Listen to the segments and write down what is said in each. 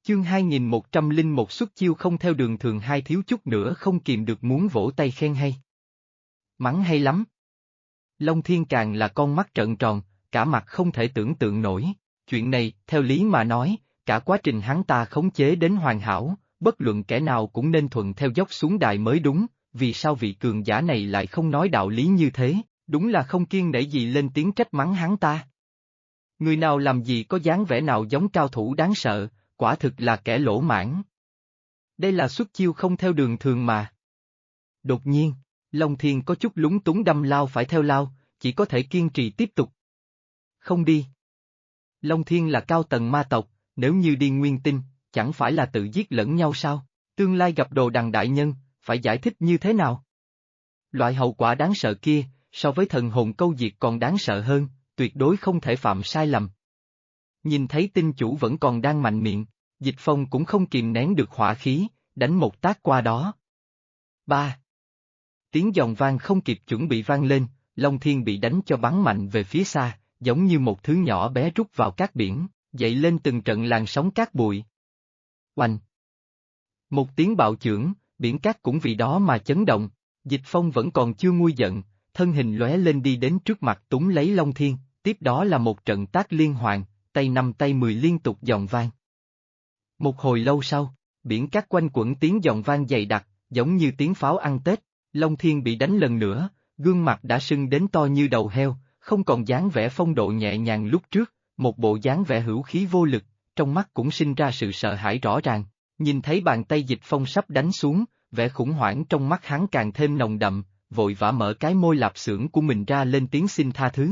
Chương 2101 xuất chiêu không theo đường thường hai thiếu chút nữa không kìm được muốn vỗ tay khen hay. Mắng hay lắm. Long Thiên càng là con mắt trợn tròn, cả mặt không thể tưởng tượng nổi. Chuyện này, theo lý mà nói, cả quá trình hắn ta khống chế đến hoàn hảo, bất luận kẻ nào cũng nên thuận theo dốc xuống đài mới đúng, vì sao vị cường giả này lại không nói đạo lý như thế, đúng là không kiêng nể gì lên tiếng trách mắng hắn ta. Người nào làm gì có dáng vẻ nào giống cao thủ đáng sợ, quả thực là kẻ lỗ mãn. Đây là xuất chiêu không theo đường thường mà. Đột nhiên, Long Thiên có chút lúng túng đâm lao phải theo lao, chỉ có thể kiên trì tiếp tục. Không đi. Long Thiên là cao tầng ma tộc, nếu như đi nguyên tinh, chẳng phải là tự giết lẫn nhau sao? Tương lai gặp đồ đằng đại nhân, phải giải thích như thế nào? Loại hậu quả đáng sợ kia, so với thần hồn câu diệt còn đáng sợ hơn, tuyệt đối không thể phạm sai lầm. Nhìn thấy tinh chủ vẫn còn đang mạnh miệng, Dịch Phong cũng không kìm nén được hỏa khí, đánh một tát qua đó. 3. Tiếng giòn vang không kịp chuẩn bị vang lên, Long Thiên bị đánh cho bắn mạnh về phía xa, giống như một thứ nhỏ bé rút vào cát biển, dậy lên từng trận làn sóng cát bụi. Oanh! Một tiếng bạo chưởng, biển cát cũng vì đó mà chấn động, Dịch Phong vẫn còn chưa nguôi giận, thân hình lóe lên đi đến trước mặt túm lấy Long Thiên, tiếp đó là một trận tác liên hoàn, tay 5 tay 10 liên tục giòn vang. Một hồi lâu sau, biển cát quanh quẩn tiếng giòn vang dày đặc, giống như tiếng pháo ăn Tết, Long Thiên bị đánh lần nữa, gương mặt đã sưng đến to như đầu heo, không còn dáng vẻ phong độ nhẹ nhàng lúc trước, một bộ dáng vẻ hữu khí vô lực, trong mắt cũng sinh ra sự sợ hãi rõ ràng, nhìn thấy bàn tay Dịch Phong sắp đánh xuống, vẻ khủng hoảng trong mắt hắn càng thêm nồng đậm, vội vã mở cái môi lạp xưởng của mình ra lên tiếng xin tha thứ.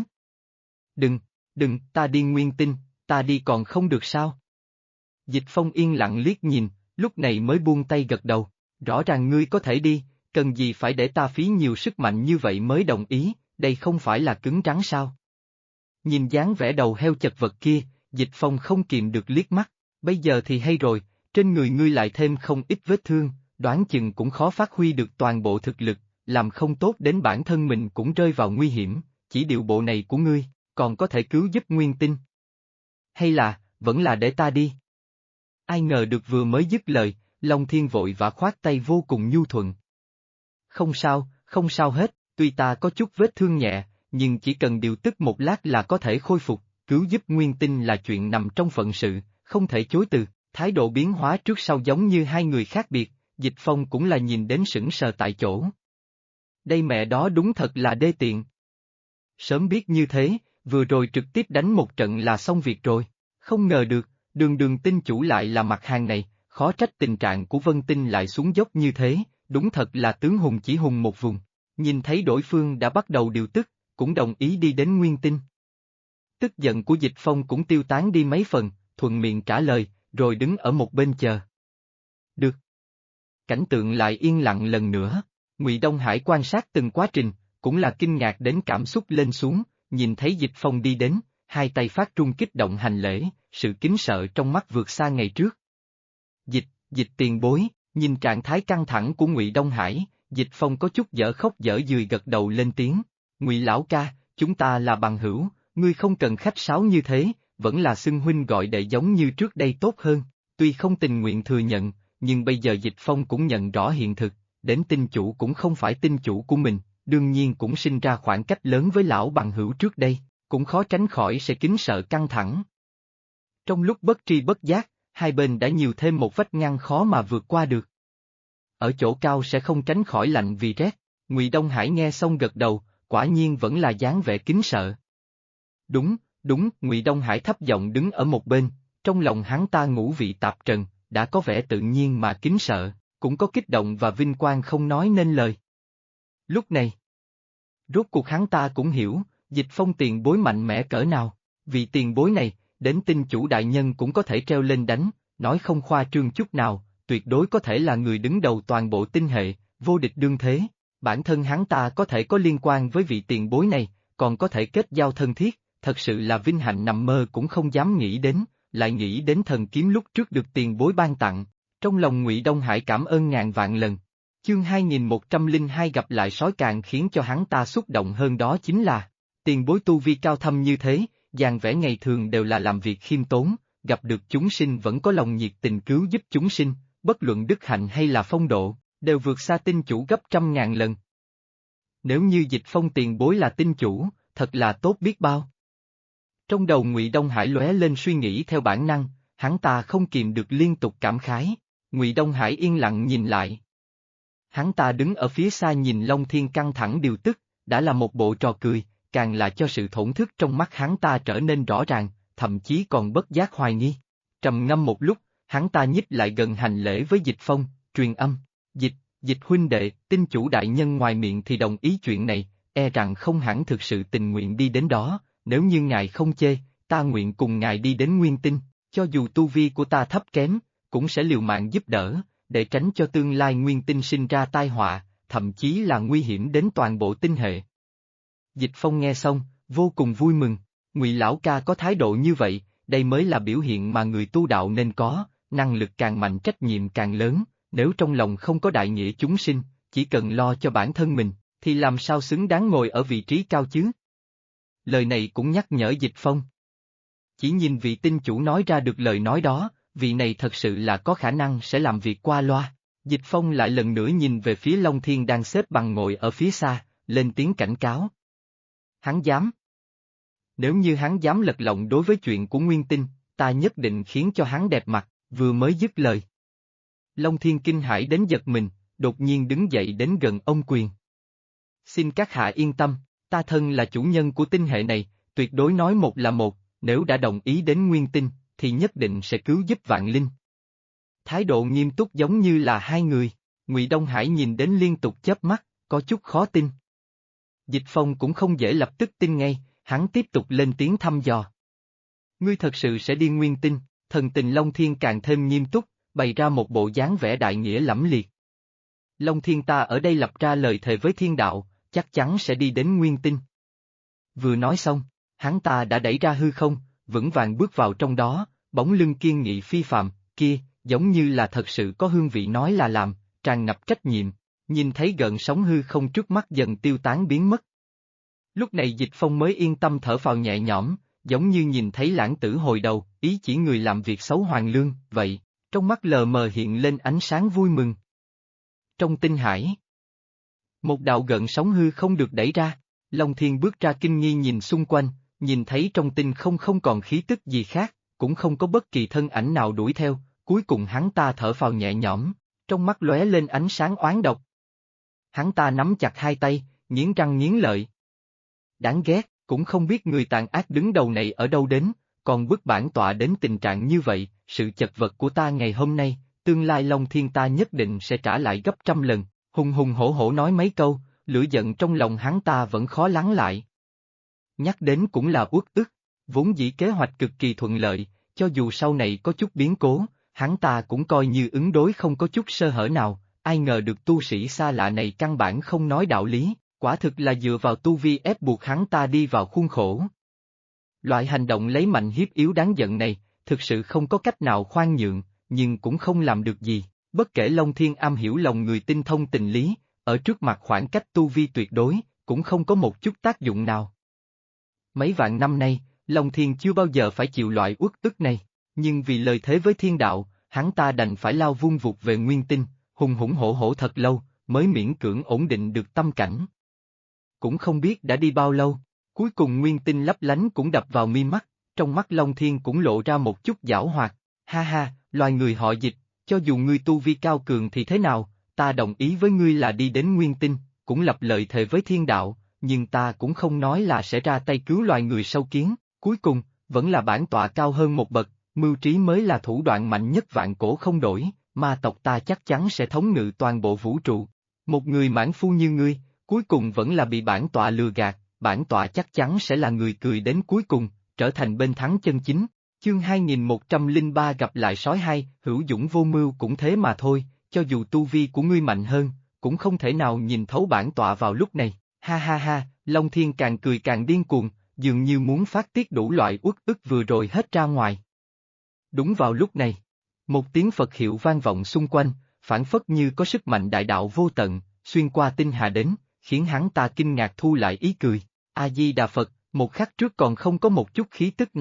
Đừng, ta đi nguyên tinh, ta đi còn không được sao? Dịch Phong yên lặng liếc nhìn, lúc này mới buông tay gật đầu, rõ ràng ngươi có thể đi, cần gì phải để ta phí nhiều sức mạnh như vậy mới đồng ý, đây không phải là cứng rắn sao? Nhìn dáng vẻ đầu heo chật vật kia, Dịch Phong không kìm được liếc mắt, bây giờ thì hay rồi, trên người ngươi lại thêm không ít vết thương, đoán chừng cũng khó phát huy được toàn bộ thực lực, làm không tốt đến bản thân mình cũng rơi vào nguy hiểm, chỉ điệu bộ này của ngươi, còn có thể cứu giúp nguyên tinh. Hay là, vẫn là để ta đi? Ai ngờ được vừa mới dứt lời, Long Thiên vội vã khoát tay vô cùng nhu thuận. Không sao hết, tuy ta có chút vết thương nhẹ, nhưng chỉ cần điều tức một lát là có thể khôi phục, cứu giúp nguyên tinh là chuyện nằm trong phận sự, không thể chối từ, thái độ biến hóa trước sau giống như hai người khác biệt, Dịch Phong cũng là nhìn đến sững sờ tại chỗ. Đây mẹ đó đúng thật là đê tiện. Sớm biết như thế, vừa rồi trực tiếp đánh một trận là xong việc rồi, không ngờ được, đường tinh chủ lại là mặt hàng này, khó trách tình trạng của Vân Tinh lại xuống dốc như thế, đúng thật là tướng hùng chỉ hùng một vùng, nhìn thấy đối phương đã bắt đầu điều tức, cũng đồng ý đi đến nguyên tinh. Tức giận của Dịch Phong cũng tiêu tán đi mấy phần, thuận miệng trả lời, rồi đứng ở một bên chờ. Được. Cảnh tượng lại yên lặng lần nữa, Ngụy Đông Hải quan sát từng quá trình, cũng là kinh ngạc đến cảm xúc lên xuống, nhìn thấy Dịch Phong đi đến, hai tay phát trung kích động hành lễ, sự kính sợ trong mắt vượt xa ngày trước. Dịch tiền bối, nhìn trạng thái căng thẳng của Ngụy Đông Hải, Dịch Phong có chút dở khóc dở cười gật đầu lên tiếng, Ngụy lão ca, chúng ta là bằng hữu, ngươi không cần khách sáo như thế, vẫn là xưng huynh gọi đệ giống như trước đây tốt hơn, tuy không tình nguyện thừa nhận, nhưng bây giờ Dịch Phong cũng nhận rõ hiện thực, đến tinh chủ cũng không phải tinh chủ của mình, đương nhiên cũng sinh ra khoảng cách lớn với lão bằng hữu trước đây, cũng khó tránh khỏi sẽ kính sợ căng thẳng. Trong lúc bất tri bất giác, hai bên đã nhiều thêm một vách ngăn khó mà vượt qua được. Ở chỗ cao sẽ không tránh khỏi lạnh vì rét, Ngụy Đông Hải nghe xong gật đầu, quả nhiên vẫn là dáng vẻ kính sợ. Đúng, Ngụy Đông Hải thấp giọng đứng ở một bên, trong lòng hắn ta ngũ vị tạp trần, đã có vẻ tự nhiên mà kính sợ, cũng có kích động và vinh quang không nói nên lời. Lúc này, rốt cuộc hắn ta cũng hiểu, Dịch Phong tiền bối mạnh mẽ cỡ nào, vì tiền bối này, đến tinh chủ đại nhân cũng có thể treo lên đánh, nói không khoa trương chút nào, tuyệt đối có thể là người đứng đầu toàn bộ tinh hệ, vô địch đương thế, bản thân hắn ta có thể có liên quan với vị tiền bối này, còn có thể kết giao thân thiết, thật sự là vinh hạnh nằm mơ cũng không dám nghĩ đến, lại nghĩ đến thần kiếm lúc trước được tiền bối ban tặng, trong lòng Ngụy Đông Hải cảm ơn ngàn vạn lần. Chương 2102 gặp lại sói càng khiến cho hắn ta xúc động hơn đó chính là, tiền bối tu vi cao thâm như thế, dáng vẻ ngày thường đều là làm việc khiêm tốn, gặp được chúng sinh vẫn có lòng nhiệt tình cứu giúp chúng sinh, bất luận đức hạnh hay là phong độ, đều vượt xa tinh chủ gấp trăm ngàn lần. Nếu như Dịch Phong tiền bối là tinh chủ, thật là tốt biết bao. Trong đầu Ngụy Đông Hải lóe lên suy nghĩ theo bản năng, hắn ta không kìm được liên tục cảm khái. Ngụy Đông Hải yên lặng nhìn lại. Hắn ta đứng ở phía xa nhìn Long Thiên căng thẳng điều tức, đã là một bộ trò cười, càng là cho sự thổn thức trong mắt hắn ta trở nên rõ ràng, thậm chí còn bất giác hoài nghi. Trầm ngâm một lúc, hắn ta nhích lại gần hành lễ với Dịch Phong, truyền âm, Dịch huynh đệ, tinh chủ đại nhân ngoài miệng thì đồng ý chuyện này, e rằng không hẳn thực sự tình nguyện đi đến đó, nếu như ngài không chê, ta nguyện cùng ngài đi đến Nguyên Tinh, cho dù tu vi của ta thấp kém, cũng sẽ liều mạng giúp đỡ, để tránh cho tương lai Nguyên Tinh sinh ra tai họa, thậm chí là nguy hiểm đến toàn bộ tinh hệ. Dịch Phong nghe xong, vô cùng vui mừng, Ngụy lão ca có thái độ như vậy, đây mới là biểu hiện mà người tu đạo nên có, năng lực càng mạnh trách nhiệm càng lớn, nếu trong lòng không có đại nghĩa chúng sinh, chỉ cần lo cho bản thân mình, thì làm sao xứng đáng ngồi ở vị trí cao chứ? Lời này cũng nhắc nhở Dịch Phong. Chỉ nhìn vị tinh chủ nói ra được lời nói đó, vị này thật sự là có khả năng sẽ làm việc qua loa. Dịch Phong lại lần nữa nhìn về phía Long Thiên đang xếp bằng ngồi ở phía xa, lên tiếng cảnh cáo. Hắn dám. Nếu như hắn dám lật lọng đối với chuyện của Nguyên Tinh, ta nhất định khiến cho hắn đẹp mặt, vừa mới dứt lời. Long Thiên kinh hãi đến giật mình, đột nhiên đứng dậy đến gần ông Quyền. Xin các hạ yên tâm, ta thân là chủ nhân của tinh hệ này, tuyệt đối nói một là một, nếu đã đồng ý đến Nguyên Tinh, thì nhất định sẽ cứu giúp vạn linh. Thái độ nghiêm túc giống như là hai người, Ngụy Đông Hải nhìn đến liên tục chớp mắt, có chút khó tin. Dịch Phong cũng không dễ lập tức tin ngay, hắn tiếp tục lên tiếng thăm dò. Ngươi thật sự sẽ đi Nguyên Tinh, thần tình Long Thiên càng thêm nghiêm túc, bày ra một bộ dáng vẻ đại nghĩa lẫm liệt. Long Thiên ta ở đây lập ra lời thề với thiên đạo, chắc chắn sẽ đi đến Nguyên Tinh. Vừa nói xong, hắn ta đã đẩy ra hư không, vững vàng bước vào trong đó, bóng lưng kiên nghị phi phàm, kia, giống như là thật sự có hương vị nói là làm, tràn ngập trách nhiệm, nhìn thấy gợn sóng hư không trước mắt dần tiêu tán biến mất. Lúc này Dịch Phong mới yên tâm thở phào nhẹ nhõm, giống như nhìn thấy lãng tử hồi đầu, ý chỉ người làm việc xấu hoàn lương, vậy, trong mắt lờ mờ hiện lên ánh sáng vui mừng. Trong tinh hải, một đạo gợn sóng hư không được đẩy ra, Long Thiên bước ra kinh nghi nhìn xung quanh, nhìn thấy trong tinh không còn khí tức gì khác, cũng không có bất kỳ thân ảnh nào đuổi theo, cuối cùng hắn ta thở phào nhẹ nhõm, trong mắt lóe lên ánh sáng oán độc. Hắn ta nắm chặt hai tay, nghiến răng nghiến lợi. Đáng ghét, cũng không biết người tàn ác đứng đầu này ở đâu đến, còn bức bản tọa đến tình trạng như vậy, sự chật vật của ta ngày hôm nay, tương lai Long Thiên ta nhất định sẽ trả lại gấp trăm lần, hùng hùng hổ hổ nói mấy câu, lửa giận trong lòng hắn ta vẫn khó lắng lại. Nhắc đến cũng là uất ức, vốn dĩ kế hoạch cực kỳ thuận lợi, cho dù sau này có chút biến cố, hắn ta cũng coi như ứng đối không có chút sơ hở nào, ai ngờ được tu sĩ xa lạ này căn bản không nói đạo lý, quả thực là dựa vào tu vi ép buộc hắn ta đi vào khuôn khổ. Loại hành động lấy mạnh hiếp yếu đáng giận này, thực sự không có cách nào khoan nhượng, nhưng cũng không làm được gì, bất kể Long Thiên am hiểu lòng người tinh thông tình lý, ở trước mặt khoảng cách tu vi tuyệt đối, cũng không có một chút tác dụng nào. Mấy vạn năm nay, Long Thiên chưa bao giờ phải chịu loại uất ức này, nhưng vì lời thế với thiên đạo, hắn ta đành phải lao vun vụt về Nguyên Tinh, hùng hủng hổ hổ thật lâu, mới miễn cưỡng ổn định được tâm cảnh. Cũng không biết đã đi bao lâu, cuối cùng Nguyên Tinh lấp lánh cũng đập vào mi mắt, trong mắt Long Thiên cũng lộ ra một chút giảo hoạt, ha ha, loài người họ Dịch, cho dù ngươi tu vi cao cường thì thế nào, ta đồng ý với ngươi là đi đến Nguyên Tinh, cũng lập lời thề với thiên đạo, nhưng ta cũng không nói là sẽ ra tay cứu loài người sâu kiến, cuối cùng, vẫn là bản tọa cao hơn một bậc, mưu trí mới là thủ đoạn mạnh nhất vạn cổ không đổi, ma tộc ta chắc chắn sẽ thống ngự toàn bộ vũ trụ. Một người mãn phu như ngươi, cuối cùng vẫn là bị bản tọa lừa gạt, bản tọa chắc chắn sẽ là người cười đến cuối cùng, trở thành bên thắng chân chính. Chương 2103 gặp lại sói hai, hữu dũng vô mưu cũng thế mà thôi, cho dù tu vi của ngươi mạnh hơn, cũng không thể nào nhìn thấu bản tọa vào lúc này, ha ha ha, Long Thiên càng cười càng điên cuồng, dường như muốn phát tiết đủ loại uất ức vừa rồi hết ra ngoài. Đúng vào lúc này, một tiếng Phật hiệu vang vọng xung quanh, phảng phất như có sức mạnh đại đạo vô tận, xuyên qua tinh hà đến, khiến hắn ta kinh ngạc thu lại ý cười. A Di Đà Phật, một khắc trước còn không có một chút khí tức nào,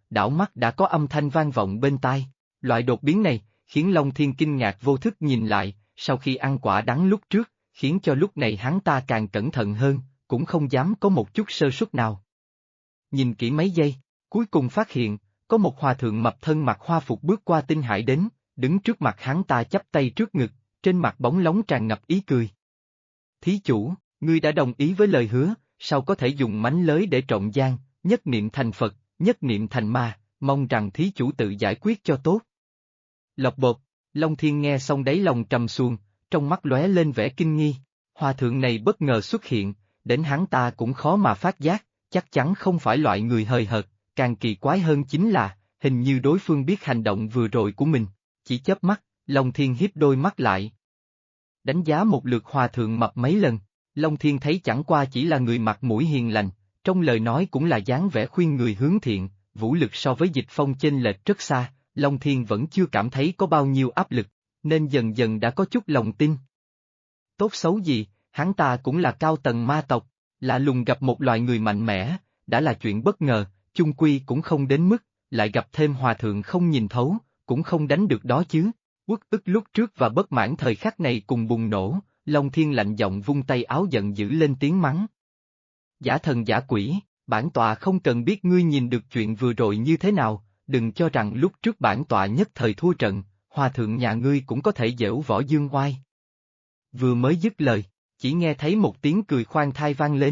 đảo mắt đã có âm thanh vang vọng bên tai. Loại đột biến này, khiến Long Thiên kinh ngạc vô thức nhìn lại, sau khi ăn quả đắng lúc trước, khiến cho lúc này hắn ta càng cẩn thận hơn, cũng không dám có một chút sơ suất nào. Nhìn kỹ mấy giây, cuối cùng phát hiện, có một hòa thượng mập thân mặc hoa phục bước qua tinh hải đến, đứng trước mặt hắn ta chắp tay trước ngực, trên mặt bóng lóng tràn ngập ý cười. Thí chủ, ngươi đã đồng ý với lời hứa, sao có thể dùng mánh lới để trộn gian, nhất niệm thành Phật, nhất niệm thành ma, mong rằng thí chủ tự giải quyết cho tốt. Lộc bột, Long Thiên nghe xong đáy lòng trầm xuống, trong mắt lóe lên vẻ kinh nghi. Hòa thượng này bất ngờ xuất hiện, đến hắn ta cũng khó mà phát giác, chắc chắn không phải loại người hời hợt, càng kỳ quái hơn chính là, hình như đối phương biết hành động vừa rồi của mình. Chỉ chớp mắt, Long Thiên hiếp đôi mắt lại. Đánh giá một lượt hòa thượng mập mấy lần, Long Thiên thấy chẳng qua chỉ là người mặt mũi hiền lành, trong lời nói cũng là dáng vẻ khuyên người hướng thiện, vũ lực so với Dịch Phong chênh lệch rất xa, Long Thiên vẫn chưa cảm thấy có bao nhiêu áp lực, nên dần dần đã có chút lòng tin. Tốt xấu gì, hắn ta cũng là cao tầng ma tộc, lạ lùng gặp một loài người mạnh mẽ, đã là chuyện bất ngờ, chung quy cũng không đến mức, lại gặp thêm hòa thượng không nhìn thấu, cũng không đánh được đó chứ. Uất ức lúc trước và bất mãn thời khắc này cùng bùng nổ, Long Thiên lạnh giọng vung tay áo giận dữ lên tiếng mắng. Giả thần giả quỷ, bản tọa không cần biết ngươi nhìn được chuyện vừa rồi như thế nào, đừng cho rằng lúc trước bản tọa nhất thời thua trận, hòa thượng nhà ngươi cũng có thể giễu võ dương oai. Vừa mới dứt lời, chỉ nghe thấy một tiếng cười khoan thai vang lên.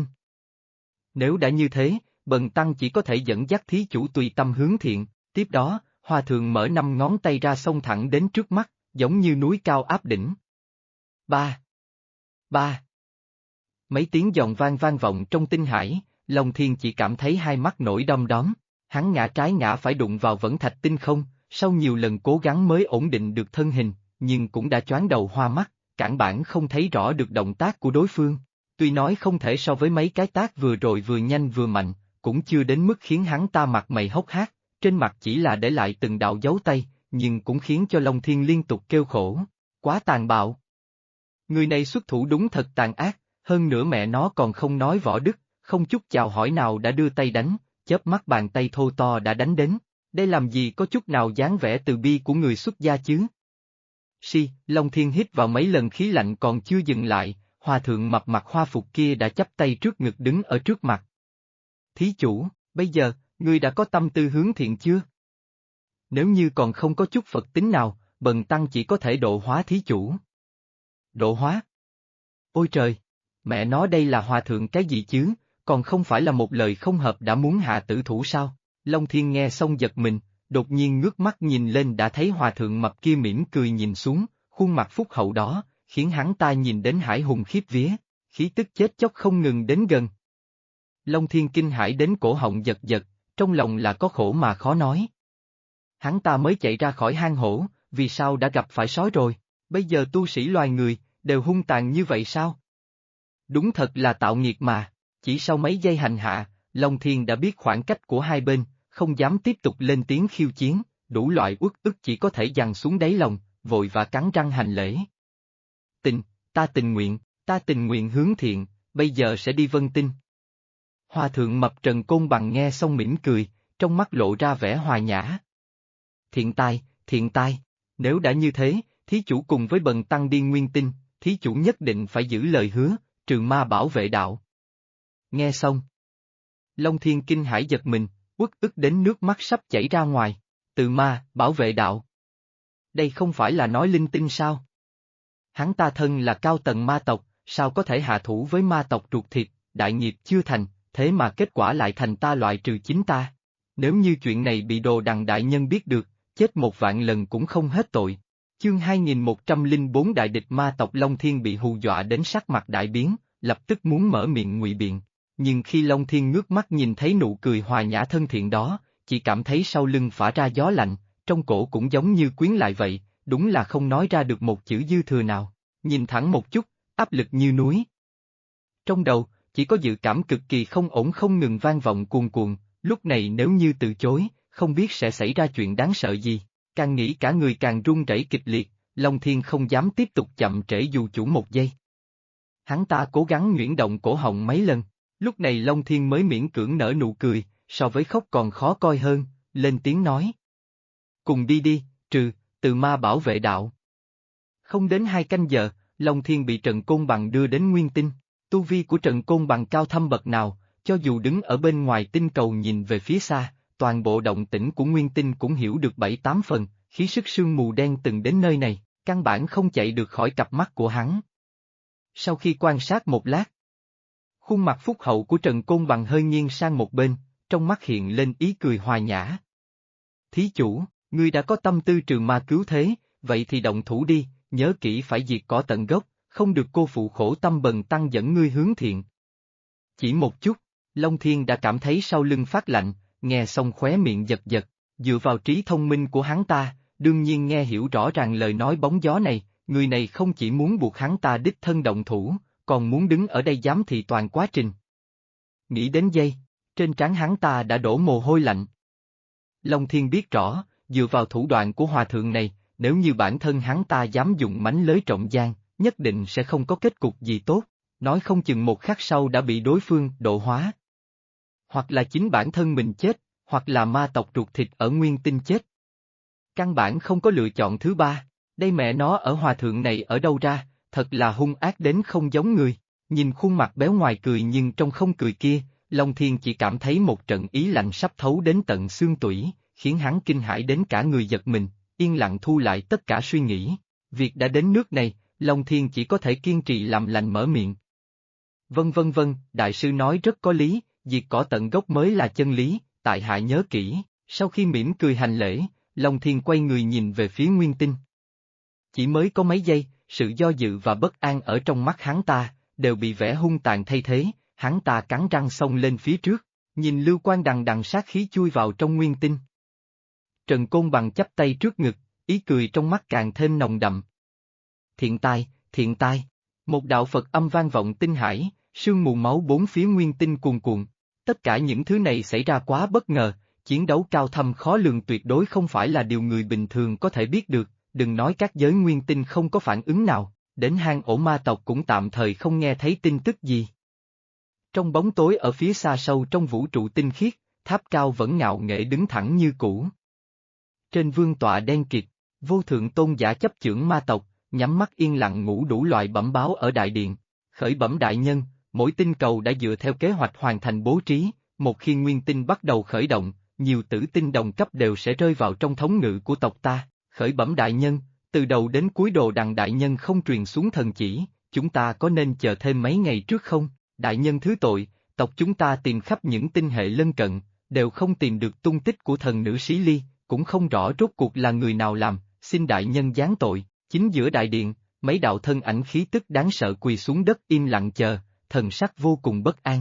Nếu đã như thế, bần tăng chỉ có thể dẫn dắt thí chủ tùy tâm hướng thiện, tiếp đó, hòa thượng mở 5 ngón tay ra xông thẳng đến trước mắt, giống như núi cao áp đỉnh. Ba! Ba! Mấy tiếng giòn vang vang vọng trong tinh hải, Long Thiên chỉ cảm thấy hai mắt nổi đom đóm, hắn ngã trái ngã phải đụng vào vẫn thạch tinh không, sau nhiều lần cố gắng mới ổn định được thân hình, nhưng cũng đã choáng đầu hoa mắt, cản bản không thấy rõ được động tác của đối phương. Tuy nói không thể so với mấy cái tác vừa rồi vừa nhanh vừa mạnh, cũng chưa đến mức khiến hắn ta mặt mày hốc hác, trên mặt chỉ là để lại từng đạo dấu tay, nhưng cũng khiến cho Long Thiên liên tục kêu khổ. Quá tàn bạo. Người này xuất thủ đúng thật tàn ác, hơn nữa mẹ nó còn không nói võ đức, không chút chào hỏi nào đã đưa tay đánh, chớp mắt bàn tay thô to đã đánh đến. Đây làm gì có chút nào dáng vẻ từ bi của người xuất gia chứ? Long Thiên hít vào mấy lần khí lạnh còn chưa dừng lại, hòa thượng mập mặc hoa phục kia đã chắp tay trước ngực đứng ở trước mặt. Thí chủ, bây giờ, ngươi đã có tâm tư hướng thiện chưa? Nếu như còn không có chút Phật tính nào, bần tăng chỉ có thể độ hóa thí chủ. Độ hóa? Ôi trời! Mẹ nói đây là hòa thượng cái gì chứ, còn không phải là một lời không hợp đã muốn hạ tử thủ sao? Long Thiên nghe xong giật mình, đột nhiên ngước mắt nhìn lên đã thấy hòa thượng mập kia mỉm cười nhìn xuống, khuôn mặt phúc hậu đó, khiến hắn ta nhìn đến hải hùng khiếp vía, khí tức chết chóc không ngừng đến gần. Long Thiên kinh hãi đến cổ họng giật giật, trong lòng là có khổ mà khó nói. Hắn ta mới chạy ra khỏi hang hổ, vì sao đã gặp phải sói rồi, bây giờ tu sĩ loài người, đều hung tàn như vậy sao? Đúng thật là tạo nghiệt mà, chỉ sau mấy giây hành hạ, Long Thiên đã biết khoảng cách của hai bên, không dám tiếp tục lên tiếng khiêu chiến, đủ loại uất ức chỉ có thể dằn xuống đáy lòng, vội và cắn răng hành lễ. Ta tình nguyện hướng thiện, bây giờ sẽ đi Vân Tinh. Hòa thượng mập Trần Côn Bằng nghe xong mỉm cười, trong mắt lộ ra vẻ hòa nhã. Thiện tai, nếu đã như thế, thí chủ cùng với bần tăng đi Nguyên Tinh, thí chủ nhất định phải giữ lời hứa, trừ ma bảo vệ đạo. Nghe xong, Long Thiên kinh hãi giật mình, uất ức đến nước mắt sắp chảy ra ngoài, từ ma, bảo vệ đạo. Đây không phải là nói linh tinh sao? Hắn ta thân là cao tầng ma tộc, sao có thể hạ thủ với ma tộc ruột thịt, đại nghiệp chưa thành, thế mà kết quả lại thành ta loại trừ chính ta. Nếu như chuyện này bị Đồ Đằng đại nhân biết được, chết 1.000.000 lần cũng không hết tội. Chương 2104 đại địch ma tộc Long Thiên bị hù dọa đến sắc mặt đại biến, lập tức muốn mở miệng ngụy biện, nhưng khi Long Thiên ngước mắt nhìn thấy nụ cười hòa nhã thân thiện đó, chỉ cảm thấy sau lưng phả ra gió lạnh, trong cổ cũng giống như quyến lại vậy, đúng là không nói ra được một chữ dư thừa nào, nhìn thẳng một chút, áp lực như núi. Trong đầu, chỉ có dự cảm cực kỳ không ổn không ngừng vang vọng cuồn cuộn, lúc này nếu như từ chối, không biết sẽ xảy ra chuyện đáng sợ gì, càng nghĩ cả người càng run rẩy kịch liệt, Long Thiên không dám tiếp tục chậm trễ dù chủ một giây. Hắn ta cố gắng nhuyễn động cổ họng mấy lần, lúc này Long Thiên mới miễn cưỡng nở nụ cười, so với khóc còn khó coi hơn, lên tiếng nói. Cùng đi đi, từ ma bảo vệ đạo. Không đến 2 canh giờ, Long Thiên bị Trần Côn Bằng đưa đến Nguyên Tinh. Tu vi của Trần Côn Bằng cao thâm bậc nào, cho dù đứng ở bên ngoài tinh cầu nhìn về phía xa, toàn bộ động tĩnh của Nguyên Tinh cũng hiểu được 7-8 phần, khí sức sương mù đen từng đến nơi này, căn bản không chạy được khỏi cặp mắt của hắn. Sau khi quan sát một lát, khuôn mặt phúc hậu của Trần Côn Bằng hơi nghiêng sang một bên, trong mắt hiện lên ý cười hòa nhã. Thí chủ, ngươi đã có tâm tư trừ ma cứu thế, vậy thì động thủ đi, nhớ kỹ phải diệt cỏ tận gốc, không được cô phụ khổ tâm bần tăng dẫn ngươi hướng thiện. Chỉ một chút, Long Thiên đã cảm thấy sau lưng phát lạnh, nghe xong khóe miệng giật giật, dựa vào trí thông minh của hắn ta, đương nhiên nghe hiểu rõ ràng lời nói bóng gió này, người này không chỉ muốn buộc hắn ta đích thân động thủ, còn muốn đứng ở đây giám thị toàn quá trình. Nghĩ đến giây, trên trán hắn ta đã đổ mồ hôi lạnh. Long Thiên biết rõ, dựa vào thủ đoạn của hòa thượng này, nếu như bản thân hắn ta dám dùng mánh lới trộm giang, nhất định sẽ không có kết cục gì tốt, nói không chừng một khắc sau đã bị đối phương độ hóa. Hoặc là chính bản thân mình chết, hoặc là ma tộc ruột thịt ở Nguyên Tinh chết. Căn bản không có lựa chọn thứ ba, đây mẹ nó ở hòa thượng này ở đâu ra, thật là hung ác đến không giống người. Nhìn khuôn mặt béo ngoài cười nhưng trong không cười kia, Long Thiên chỉ cảm thấy một trận ý lạnh sắp thấu đến tận xương tủy, khiến hắn kinh hãi đến cả người giật mình, yên lặng thu lại tất cả suy nghĩ. Việc đã đến nước này, Long Thiên chỉ có thể kiên trì làm lành mở miệng. Vâng, đại sư nói rất có lý, diệt cỏ tận gốc mới là chân lý, tại hạ nhớ kỹ. Sau khi mỉm cười hành lễ, Long Thiên quay người nhìn về phía Nguyên Tinh. Chỉ mới có mấy giây, sự do dự và bất an ở trong mắt hắn ta, đều bị vẻ hung tàn thay thế, hắn ta cắn răng xông lên phía trước, nhìn lưu quan đằng đằng sát khí chui vào trong Nguyên Tinh. Trần Côn Bằng chắp tay trước ngực, ý cười trong mắt càng thêm nồng đậm. Thiện tai, một đạo Phật âm vang vọng tinh hải, sương mù máu bốn phía Nguyên Tinh cuồn cuộn. Tất cả những thứ này xảy ra quá bất ngờ, chiến đấu cao thâm khó lường tuyệt đối không phải là điều người bình thường có thể biết được, đừng nói các giới Nguyên Tinh không có phản ứng nào, đến hang ổ ma tộc cũng tạm thời không nghe thấy tin tức gì. Trong bóng tối ở phía xa sâu trong vũ trụ tinh khiết, tháp cao vẫn ngạo nghễ đứng thẳng như cũ. Trên vương tọa đen kịt, vô thượng tôn giả chấp chưởng ma tộc, nhắm mắt yên lặng ngủ đủ loại bẩm báo ở đại điện. Khởi bẩm đại nhân, mỗi tinh cầu đã dựa theo kế hoạch hoàn thành bố trí, một khi nguyên tinh bắt đầu khởi động, nhiều tử tinh đồng cấp đều sẽ rơi vào trong thống ngự của tộc ta. Khởi bẩm đại nhân, từ đầu đến cuối Đồ Đằng đại nhân không truyền xuống thần chỉ, chúng ta có nên chờ thêm mấy ngày trước không? Đại nhân thứ tội, tộc chúng ta tìm khắp những tinh hệ lân cận, đều không tìm được tung tích của thần nữ Xí Ly, cũng không rõ rốt cuộc là người nào làm, xin đại nhân giáng tội. Chính giữa đại điện, mấy đạo thân ảnh khí tức đáng sợ quỳ xuống đất im lặng chờ, thần sắc vô cùng bất an.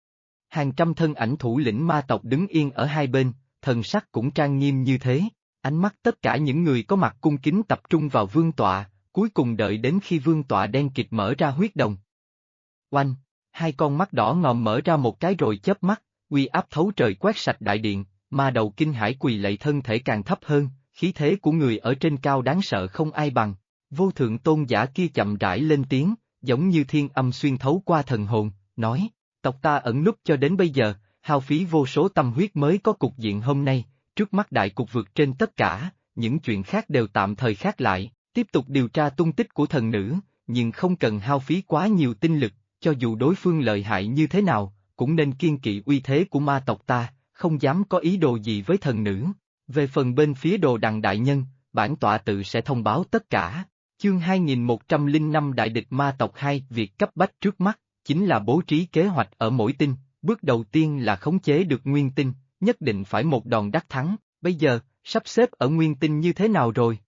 Hàng trăm thân ảnh thủ lĩnh ma tộc đứng yên ở hai bên, thần sắc cũng trang nghiêm như thế, ánh mắt tất cả những người có mặt cung kính tập trung vào vương tọa, cuối cùng đợi đến khi vương tọa đen kịt mở ra huyết đồng. Oanh, hai con mắt đỏ ngòm mở ra một cái rồi chớp mắt, uy áp thấu trời quét sạch đại điện, ma đầu kinh hãi quỳ lạy thân thể càng thấp hơn, khí thế của người ở trên cao đáng sợ không ai bằng. Vô thượng tôn giả kia chậm rãi lên tiếng, giống như thiên âm xuyên thấu qua thần hồn, nói, tộc ta ẩn núp cho đến bây giờ, hao phí vô số tâm huyết mới có cục diện hôm nay, trước mắt đại cục vượt trên tất cả, những chuyện khác đều tạm thời khác lại, tiếp tục điều tra tung tích của thần nữ, nhưng không cần hao phí quá nhiều tinh lực, cho dù đối phương lợi hại như thế nào, cũng nên kiêng kỵ uy thế của ma tộc ta, không dám có ý đồ gì với thần nữ. Về phần bên phía Đồ Đằng đại nhân, bản tọa tự sẽ thông báo tất cả. Chương 2105 Đại địch ma tộc 2, việc cấp bách trước mắt, chính là bố trí kế hoạch ở mỗi tinh, bước đầu tiên là khống chế được nguyên tinh, nhất định phải một đòn đắc thắng, bây giờ, sắp xếp ở nguyên tinh như thế nào rồi?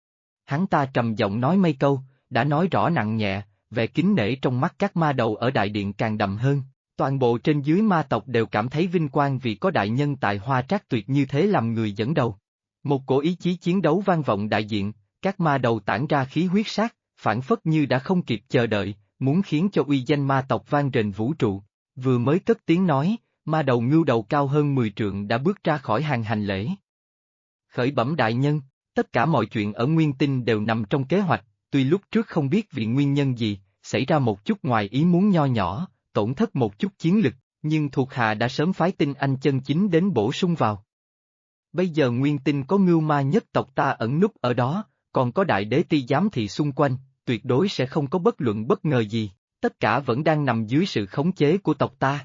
Hắn ta trầm giọng nói mấy câu, đã nói rõ nặng nhẹ, vẻ kính nể trong mắt các ma đầu ở đại điện càng đậm hơn, toàn bộ trên dưới ma tộc đều cảm thấy vinh quang vì có đại nhân tài hoa trác tuyệt như thế làm người dẫn đầu. Một cổ ý chí chiến đấu vang vọng đại diện. Các ma đầu tản ra khí huyết sát, phản phất như đã không kịp chờ đợi, muốn khiến cho uy danh ma tộc vang rền vũ trụ. Vừa mới cất tiếng nói, ma đầu ngưu đầu cao hơn 10 trượng đã bước ra khỏi hàng hành lễ. Khởi bẩm đại nhân, tất cả mọi chuyện ở Nguyên Tinh đều nằm trong kế hoạch, tuy lúc trước không biết vì nguyên nhân gì, xảy ra một chút ngoài ý muốn nho nhỏ, tổn thất một chút chiến lực, nhưng thuộc hạ đã sớm phái tinh anh chân chính đến bổ sung vào. Bây giờ Nguyên Tinh có Ngưu Ma nhất tộc ta ẩn núp ở đó, còn có Đại Đế Ti giám thị xung quanh, tuyệt đối sẽ không có bất luận bất ngờ gì, tất cả vẫn đang nằm dưới sự khống chế của tộc ta.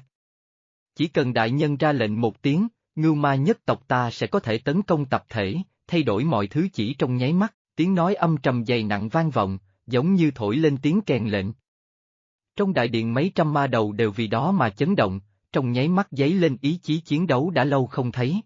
Chỉ cần đại nhân ra lệnh một tiếng, Ngưu Ma nhất tộc ta sẽ có thể tấn công tập thể, thay đổi mọi thứ chỉ trong nháy mắt, tiếng nói âm trầm dày nặng vang vọng, giống như thổi lên tiếng kèn lệnh. Trong đại điện mấy trăm ma đầu đều vì đó mà chấn động, trong nháy mắt dấy lên ý chí chiến đấu đã lâu không thấy.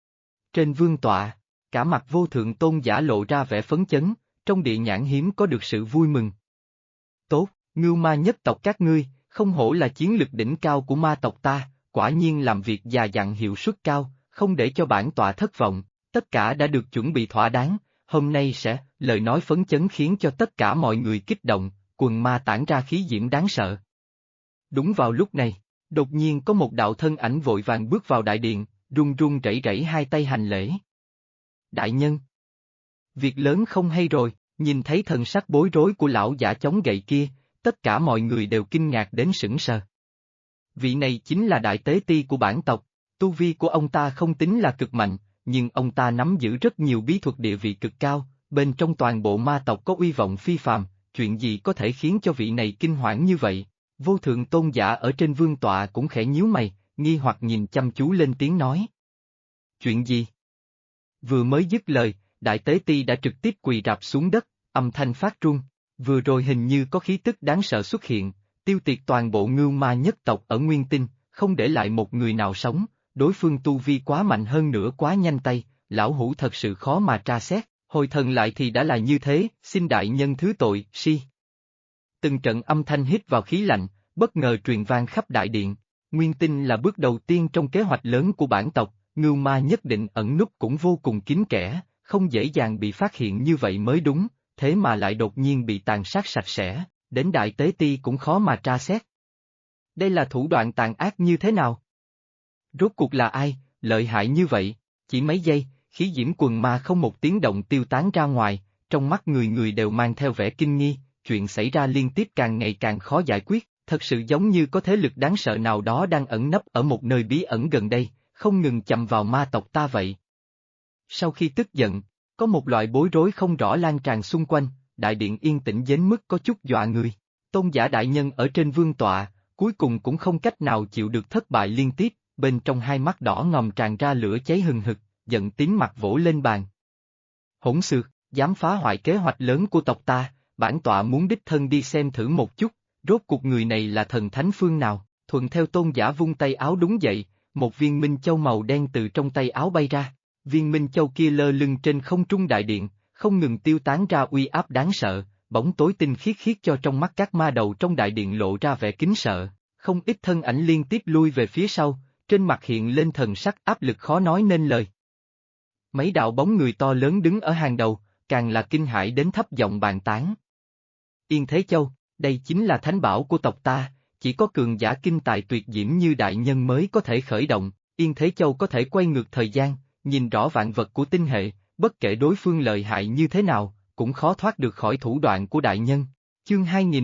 Trên vương tọa, cả mặt vô thượng tôn giả lộ ra vẻ phấn chấn, trong địa nhãn hiếm có được sự vui mừng. Tốt, Ngưu Ma nhất tộc các ngươi, không hổ là chiến lực đỉnh cao của ma tộc ta, quả nhiên làm việc già dặn hiệu suất cao, không để cho bản tọa thất vọng, tất cả đã được chuẩn bị thỏa đáng, hôm nay sẽ, lời nói phấn chấn khiến cho tất cả mọi người kích động, quần ma tản ra khí diễm đáng sợ. Đúng vào lúc này, đột nhiên có một đạo thân ảnh vội vàng bước vào đại điện, run run rẩy rẩy hai tay hành lễ. Đại nhân! Việc lớn không hay rồi, nhìn thấy thần sắc bối rối của lão giả chống gậy kia, tất cả mọi người đều kinh ngạc đến sững sờ. Vị này chính là đại tế ti của bản tộc, tu vi của ông ta không tính là cực mạnh, nhưng ông ta nắm giữ rất nhiều bí thuật địa vị cực cao, bên trong toàn bộ ma tộc có uy vọng phi phàm, chuyện gì có thể khiến cho vị này kinh hoảng như vậy? Vô thượng tôn giả ở trên vương tọa cũng khẽ nhíu mày, nghi hoặc nhìn chăm chú lên tiếng nói. Chuyện gì? Vừa mới dứt lời, đại tế ti đã trực tiếp quỳ rạp xuống đất, âm thanh phát run, vừa rồi hình như có khí tức đáng sợ xuất hiện, tiêu tiệt toàn bộ Ngưu Ma nhất tộc ở Nguyên Tinh, không để lại một người nào sống, đối phương tu vi quá mạnh hơn nữa quá nhanh tay, lão hủ thật sự khó mà tra xét, hồi thần lại thì đã là như thế, xin đại nhân thứ tội, si. Từng trận âm thanh hít vào khí lạnh, bất ngờ truyền vang khắp đại điện, Nguyên Tinh là bước đầu tiên trong kế hoạch lớn của bản tộc, Ngưu Ma nhất định ẩn núp cũng vô cùng kín kẽ, không dễ dàng bị phát hiện như vậy mới đúng, thế mà lại đột nhiên bị tàn sát sạch sẽ, đến đại tế ti cũng khó mà tra xét. Đây là thủ đoạn tàn ác như thế nào? Rốt cuộc là ai, lợi hại như vậy, chỉ mấy giây, khí diễm quần ma không một tiếng động tiêu tán ra ngoài, trong mắt người người đều mang theo vẻ kinh nghi, chuyện xảy ra liên tiếp càng ngày càng khó giải quyết, thật sự giống như có thế lực đáng sợ nào đó đang ẩn nấp ở một nơi bí ẩn gần đây, không ngừng chậm vào ma tộc ta vậy. Sau khi tức giận, có một loại bối rối không rõ lan tràn xung quanh, đại điện yên tĩnh đến mức có chút dọa người. Tôn giả đại nhân ở trên vương tọa, cuối cùng cũng không cách nào chịu được thất bại liên tiếp, bên trong hai mắt đỏ ngòm tràn ra lửa cháy hừng hực, giận tím mặt vỗ lên bàn. Hỗn xược, dám phá hoại kế hoạch lớn của tộc ta, bản tọa muốn đích thân đi xem thử một chút, rốt cuộc người này là thần thánh phương nào, thuận theo tôn giả vung tay áo đúng dậy, một viên minh châu màu đen từ trong tay áo bay ra, viên minh châu kia lơ lửng trên không trung đại điện, không ngừng tiêu tán ra uy áp đáng sợ, bóng tối tinh khiết khiết cho trong mắt các ma đầu trong đại điện lộ ra vẻ kính sợ, không ít thân ảnh liên tiếp lui về phía sau, trên mặt hiện lên thần sắc áp lực khó nói nên lời. Mấy đạo bóng người to lớn đứng ở hàng đầu, càng là kinh hãi đến thấp giọng bàn tán. Yên Thế Châu, đây chính là thánh bảo của tộc ta, chỉ có cường giả kinh tài tuyệt diễm như đại nhân mới có thể khởi động, Yên Thế Châu có thể quay ngược thời gian, nhìn rõ vạn vật của tinh hệ, bất kể đối phương lợi hại như thế nào, cũng khó thoát được khỏi thủ đoạn của đại nhân. Chương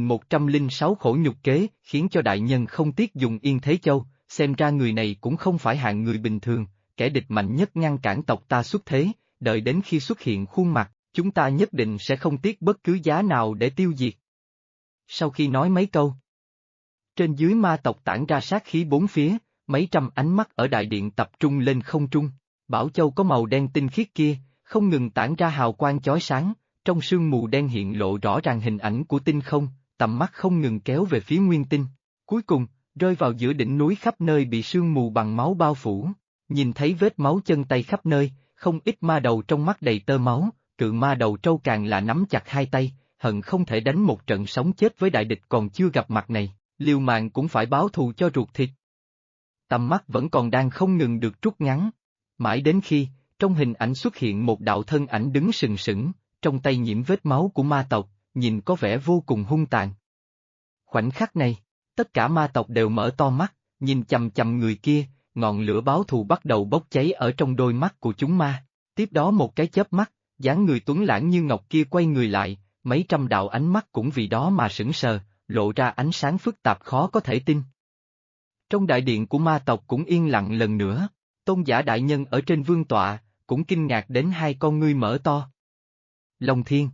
2106 khổ nhục kế, khiến cho đại nhân không tiếc dùng Yên Thế Châu, xem ra người này cũng không phải hạng người bình thường, kẻ địch mạnh nhất ngăn cản tộc ta xuất thế, đợi đến khi xuất hiện khuôn mặt, chúng ta nhất định sẽ không tiếc bất cứ giá nào để tiêu diệt. Sau khi nói mấy câu, trên dưới ma tộc tản ra sát khí bốn phía, mấy trăm ánh mắt ở đại điện tập trung lên không trung, Bảo Châu có màu đen tinh khiết kia, không ngừng tản ra hào quang chói sáng, trong sương mù đen hiện lộ rõ ràng hình ảnh của tinh không, tầm mắt không ngừng kéo về phía nguyên tinh, cuối cùng, rơi vào giữa đỉnh núi khắp nơi bị sương mù bằng máu bao phủ, nhìn thấy vết máu chân tay khắp nơi, không ít ma đầu trong mắt đầy tơ máu, cự ma đầu trâu càng là nắm chặt hai tay, hận không thể đánh một trận sống chết với đại địch còn chưa gặp mặt này, liều mạng cũng phải báo thù cho ruột thịt. Tầm mắt vẫn còn đang không ngừng được rút ngắn, mãi đến khi, trong hình ảnh xuất hiện một đạo thân ảnh đứng sừng sững, trong tay nhiễm vết máu của ma tộc, nhìn có vẻ vô cùng hung tàn. Khoảnh khắc này, tất cả ma tộc đều mở to mắt, nhìn chằm chằm người kia, ngọn lửa báo thù bắt đầu bốc cháy ở trong đôi mắt của chúng ma. Tiếp đó một cái chớp mắt, dáng người tuấn lãng như ngọc kia quay người lại, mấy trăm đạo ánh mắt cũng vì đó mà sững sờ, lộ ra ánh sáng phức tạp khó có thể tin. Trong đại điện của ma tộc cũng yên lặng lần nữa, tôn giả đại nhân ở trên vương tọa, cũng kinh ngạc đến hai con ngươi mở to. Long Thiên.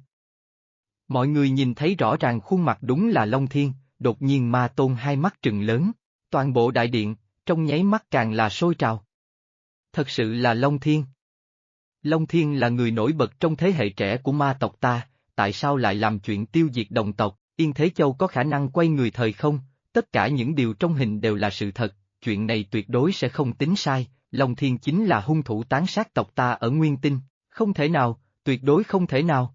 Mọi người nhìn thấy rõ ràng khuôn mặt đúng là Long Thiên, đột nhiên Ma Tôn hai mắt trừng lớn, toàn bộ đại điện, trong nháy mắt càng là sôi trào. Thật sự là Long Thiên. Long Thiên là người nổi bật trong thế hệ trẻ của ma tộc ta, tại sao lại làm chuyện tiêu diệt đồng tộc, Yên Thế Châu có khả năng quay người thời không, tất cả những điều trong hình đều là sự thật, chuyện này tuyệt đối sẽ không tính sai, Long Thiên chính là hung thủ tán sát tộc ta ở Nguyên Tinh, không thể nào, tuyệt đối không thể nào.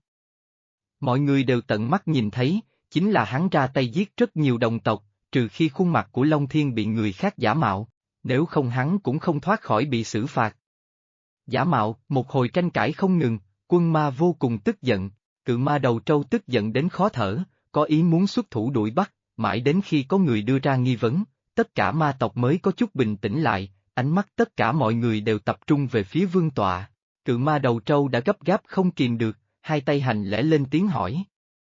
Mọi người đều tận mắt nhìn thấy, chính là hắn ra tay giết rất nhiều đồng tộc, trừ khi khuôn mặt của Long Thiên bị người khác giả mạo, nếu không hắn cũng không thoát khỏi bị xử phạt. Giả mạo, một hồi tranh cãi không ngừng, quân ma vô cùng tức giận, cự ma đầu trâu tức giận đến khó thở, có ý muốn xuất thủ đuổi bắt, mãi đến khi có người đưa ra nghi vấn, tất cả ma tộc mới có chút bình tĩnh lại, ánh mắt tất cả mọi người đều tập trung về phía vương tọa. Cự ma đầu trâu đã gấp gáp không kìm được, hai tay hành lễ lên tiếng hỏi.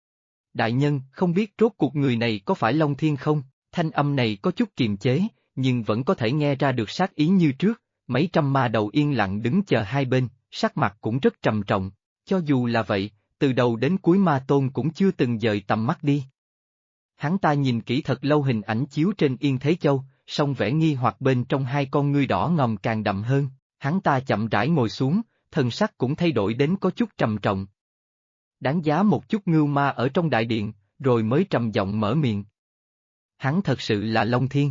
Đại nhân, không biết rốt cuộc người này có phải Long Thiên không? Thanh âm này có chút kiềm chế, nhưng vẫn có thể nghe ra được sát ý như trước, mấy trăm ma đầu yên lặng đứng chờ hai bên, sắc mặt cũng rất trầm trọng, cho dù là vậy, từ đầu đến cuối Ma Tôn cũng chưa từng dời tầm mắt đi. Hắn ta nhìn kỹ thật lâu hình ảnh chiếu trên Yên Thế Châu, song vẻ nghi hoặc bên trong hai con ngươi đỏ ngòm càng đậm hơn, hắn ta chậm rãi ngồi xuống, thần sắc cũng thay đổi đến có chút trầm trọng. Đáng giá một chút ngưu ma ở trong đại điện, rồi mới trầm giọng mở miệng. Hắn thật sự là Long Thiên.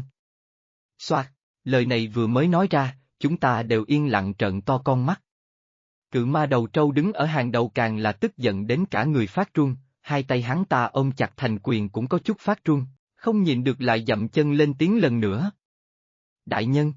Xoạt, lời này vừa mới nói ra, chúng ta đều yên lặng trợn to con mắt. Cự ma đầu trâu đứng ở hàng đầu càng là tức giận đến cả người phát run, hai tay hắn ta ôm chặt thành quyền cũng có chút phát run, không nhịn được lại dậm chân lên tiếng lần nữa. Đại nhân!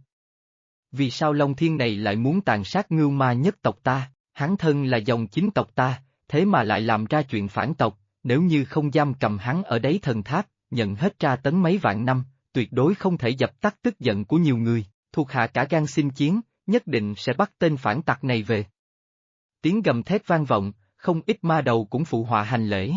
Vì sao Long Thiên này lại muốn tàn sát ngưu ma nhất tộc ta, hắn thân là dòng chính tộc ta, thế mà lại làm ra chuyện phản tộc, nếu như không giam cầm hắn ở đáy thần tháp, nhận hết tra tấn mấy vạn năm, tuyệt đối không thể dập tắt tức giận của nhiều người, thuộc hạ cả gan xin chiến, nhất định sẽ bắt tên phản tặc này về. Tiếng gầm thét vang vọng, không ít ma đầu cũng phụ họa hành lễ.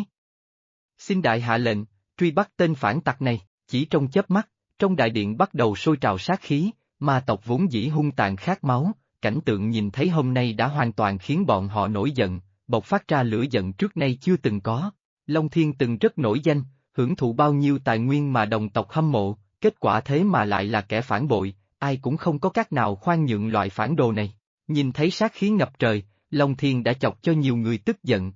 Xin đại hạ lệnh, truy bắt tên phản tặc này, chỉ trong chớp mắt, trong đại điện bắt đầu sôi trào sát khí, ma tộc vốn dĩ hung tàn khát máu, cảnh tượng nhìn thấy hôm nay đã hoàn toàn khiến bọn họ nổi giận, bộc phát ra lửa giận trước nay chưa từng có. Long Thiên từng rất nổi danh, hưởng thụ bao nhiêu tài nguyên mà đồng tộc hâm mộ, kết quả thế mà lại là kẻ phản bội, ai cũng không có cách nào khoan nhượng loại phản đồ này. Nhìn thấy sát khí ngập trời, Long Thiên đã chọc cho nhiều người tức giận.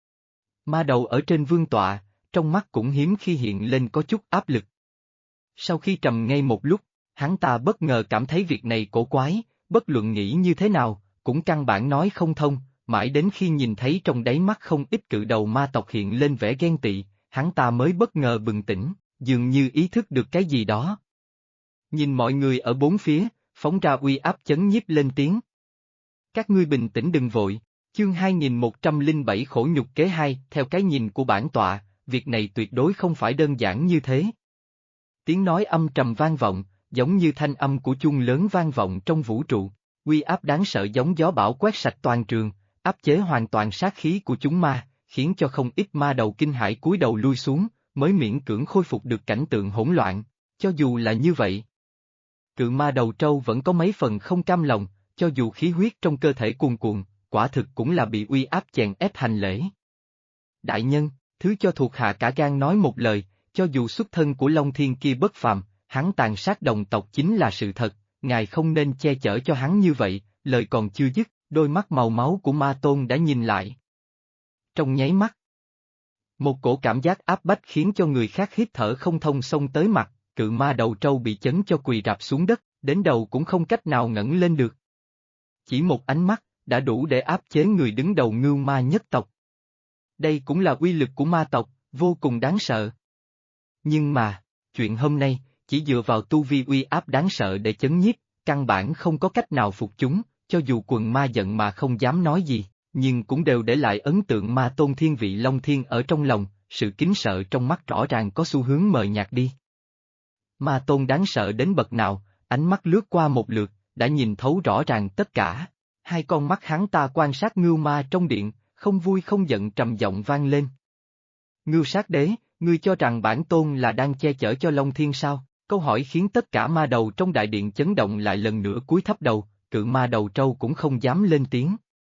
Ma đầu ở trên vương tọa, trong mắt cũng hiếm khi hiện lên có chút áp lực. Sau khi trầm ngây một lúc, hắn ta bất ngờ cảm thấy việc này cổ quái, bất luận nghĩ như thế nào, cũng căn bản nói không thông, mãi đến khi nhìn thấy trong đáy mắt không ít cự đầu ma tộc hiện lên vẻ ghen tị, hắn ta mới bất ngờ bừng tỉnh, dường như ý thức được cái gì đó. Nhìn mọi người ở bốn phía, phóng ra uy áp chấn nhiếp lên tiếng. Các ngươi bình tĩnh đừng vội, chương 2107 khổ nhục kế 2, theo cái nhìn của bản tọa, việc này tuyệt đối không phải đơn giản như thế. Tiếng nói âm trầm vang vọng, giống như thanh âm của chuông lớn vang vọng trong vũ trụ, uy áp đáng sợ giống gió bão quét sạch toàn trường, áp chế hoàn toàn sát khí của chúng ma, khiến cho không ít ma đầu kinh hãi cúi đầu lui xuống, mới miễn cưỡng khôi phục được cảnh tượng hỗn loạn, cho dù là như vậy. Cự ma đầu trâu vẫn có mấy phần không cam lòng, cho dù khí huyết trong cơ thể cuồn cuộn, quả thực cũng là bị uy áp chèn ép hành lễ. Đại nhân, thứ cho thuộc hạ cả gan nói một lời, cho dù xuất thân của Long Thiên kia bất phàm, hắn tàn sát đồng tộc chính là sự thật, ngài không nên che chở cho hắn như vậy, lời còn chưa dứt, đôi mắt màu máu của Ma Tôn đã nhìn lại. Trong nháy mắt, một cổ cảm giác áp bách khiến cho người khác hít thở không thông xông tới mặt, cự ma đầu trâu bị chấn cho quỳ rạp xuống đất, đến đầu cũng không cách nào ngẩng lên được. Chỉ một ánh mắt, đã đủ để áp chế người đứng đầu ngưu ma nhất tộc. Đây cũng là uy lực của ma tộc, vô cùng đáng sợ. Nhưng mà, chuyện hôm nay, chỉ dựa vào tu vi uy áp đáng sợ để chấn nhiếp, căn bản không có cách nào phục chúng, cho dù quần ma giận mà không dám nói gì, nhưng cũng đều để lại ấn tượng Ma Tôn thiên vị Long Thiên ở trong lòng, sự kính sợ trong mắt rõ ràng có xu hướng mờ nhạt đi. Ma Tôn đáng sợ đến bậc nào, ánh mắt lướt qua một lượt, đã nhìn thấu rõ ràng tất cả. Hai con mắt hắn ta quan sát ngưu ma trong điện, không vui không giận trầm giọng vang lên. Ngưu sát đế, ngươi cho rằng bản tôn là đang che chở cho Long Thiên sao? Câu hỏi khiến tất cả ma đầu trong đại điện chấn động lại lần nữa cúi thấp đầu, cự ma đầu trâu cũng không dám lên tiếng,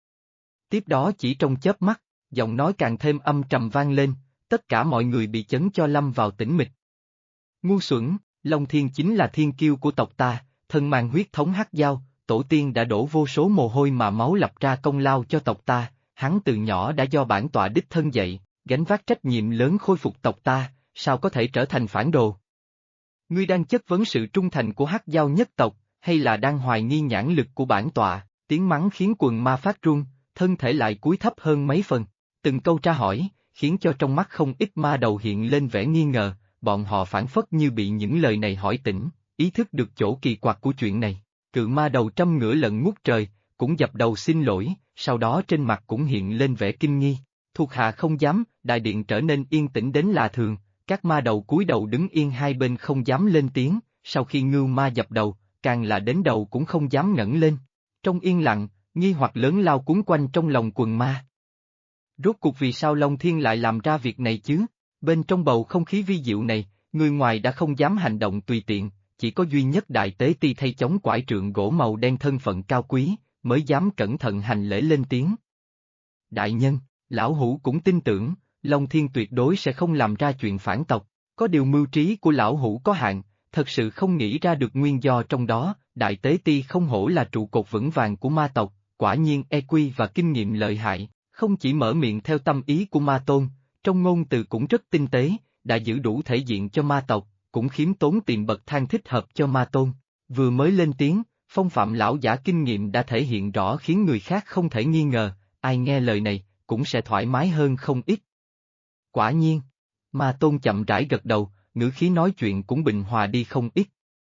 Tiếp đó chỉ trong chớp mắt, giọng nói càng thêm âm trầm vang lên, tất cả mọi người bị chấn cho lâm vào tĩnh mịch. Ngu xuẩn, Long Thiên chính là thiên kiêu của tộc ta, thân mang huyết thống hắc giao, tổ tiên đã đổ vô số mồ hôi mà máu lập ra công lao cho tộc ta, hắn từ nhỏ đã do bản tọa đích thân dạy, gánh vác trách nhiệm lớn khôi phục tộc ta, sao có thể trở thành phản đồ? Ngươi đang chất vấn sự trung thành của hắc giao nhất tộc, hay là đang hoài nghi nhãn lực của bản tọa? Tiếng mắng khiến quần ma phát run, thân thể lại cúi thấp hơn mấy phần. Từng câu tra hỏi, khiến cho trong mắt không ít ma đầu hiện lên vẻ nghi ngờ, bọn họ phản phất như bị những lời này hỏi tỉnh, ý thức được chỗ kỳ quặc của chuyện này. Cự ma đầu trăm ngửa lận ngút trời, cũng dập đầu xin lỗi, sau đó trên mặt cũng hiện lên vẻ kinh nghi. Thuộc hạ không dám, đại điện trở nên yên tĩnh đến lạ thường, các ma đầu cúi đầu đứng yên hai bên không dám lên tiếng, sau khi ngưu ma dập đầu, càng là đến đầu cũng không dám ngẩng lên. Trong yên lặng, nghi hoặc lớn lao cuốn quanh trong lòng quần ma. Rốt cuộc vì sao Long Thiên lại làm ra việc này chứ? Bên trong bầu không khí vi diệu này, người ngoài đã không dám hành động tùy tiện, chỉ có duy nhất đại tế ti thay chống quải trượng gỗ màu đen thân phận cao quý, mới dám cẩn thận hành lễ lên tiếng. Đại nhân, lão hủ cũng tin tưởng, Long Thiên tuyệt đối sẽ không làm ra chuyện phản tộc, có điều mưu trí của lão hủ có hạn, thật sự không nghĩ ra được nguyên do trong đó, đại tế ti không hổ là trụ cột vững vàng của ma tộc, quả nhiên EQ và kinh nghiệm lợi hại, không chỉ mở miệng theo tâm ý của ma tôn, trong ngôn từ cũng rất tinh tế, đã giữ đủ thể diện cho ma tộc, cũng khiếm tốn tìm bậc thang thích hợp cho ma tôn. Vừa mới lên tiếng, phong phạm lão giả kinh nghiệm đã thể hiện rõ khiến người khác không thể nghi ngờ, ai nghe lời này, cũng sẽ thoải mái hơn không ít. Quả nhiên, ma tôn chậm rãi gật đầu, ngữ khí nói chuyện cũng bình hòa đi không ít.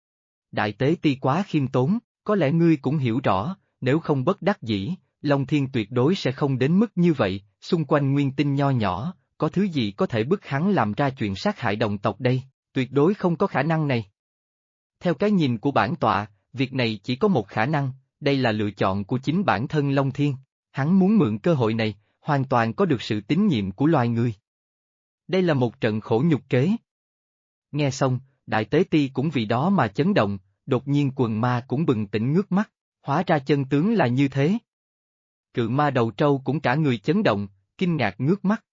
Đại tế ti quá khiêm tốn, có lẽ ngươi cũng hiểu rõ, nếu không bất đắc dĩ, Long Thiên tuyệt đối sẽ không đến mức như vậy, xung quanh nguyên tinh nho nhỏ, có thứ gì có thể bức hắn làm ra chuyện sát hại đồng tộc đây, tuyệt đối không có khả năng này. Theo cái nhìn của bản tọa, việc này chỉ có một khả năng, đây là lựa chọn của chính bản thân Long Thiên, hắn muốn mượn cơ hội này, hoàn toàn có được sự tín nhiệm của loài người. Đây là một trận khổ nhục kế. Nghe xong, đại tế ti cũng vì đó mà chấn động, đột nhiên quần ma cũng bừng tỉnh ngước mắt, hóa ra chân tướng là như thế. Cự ma đầu trâu cũng cả người chấn động, kinh ngạc ngước mắt.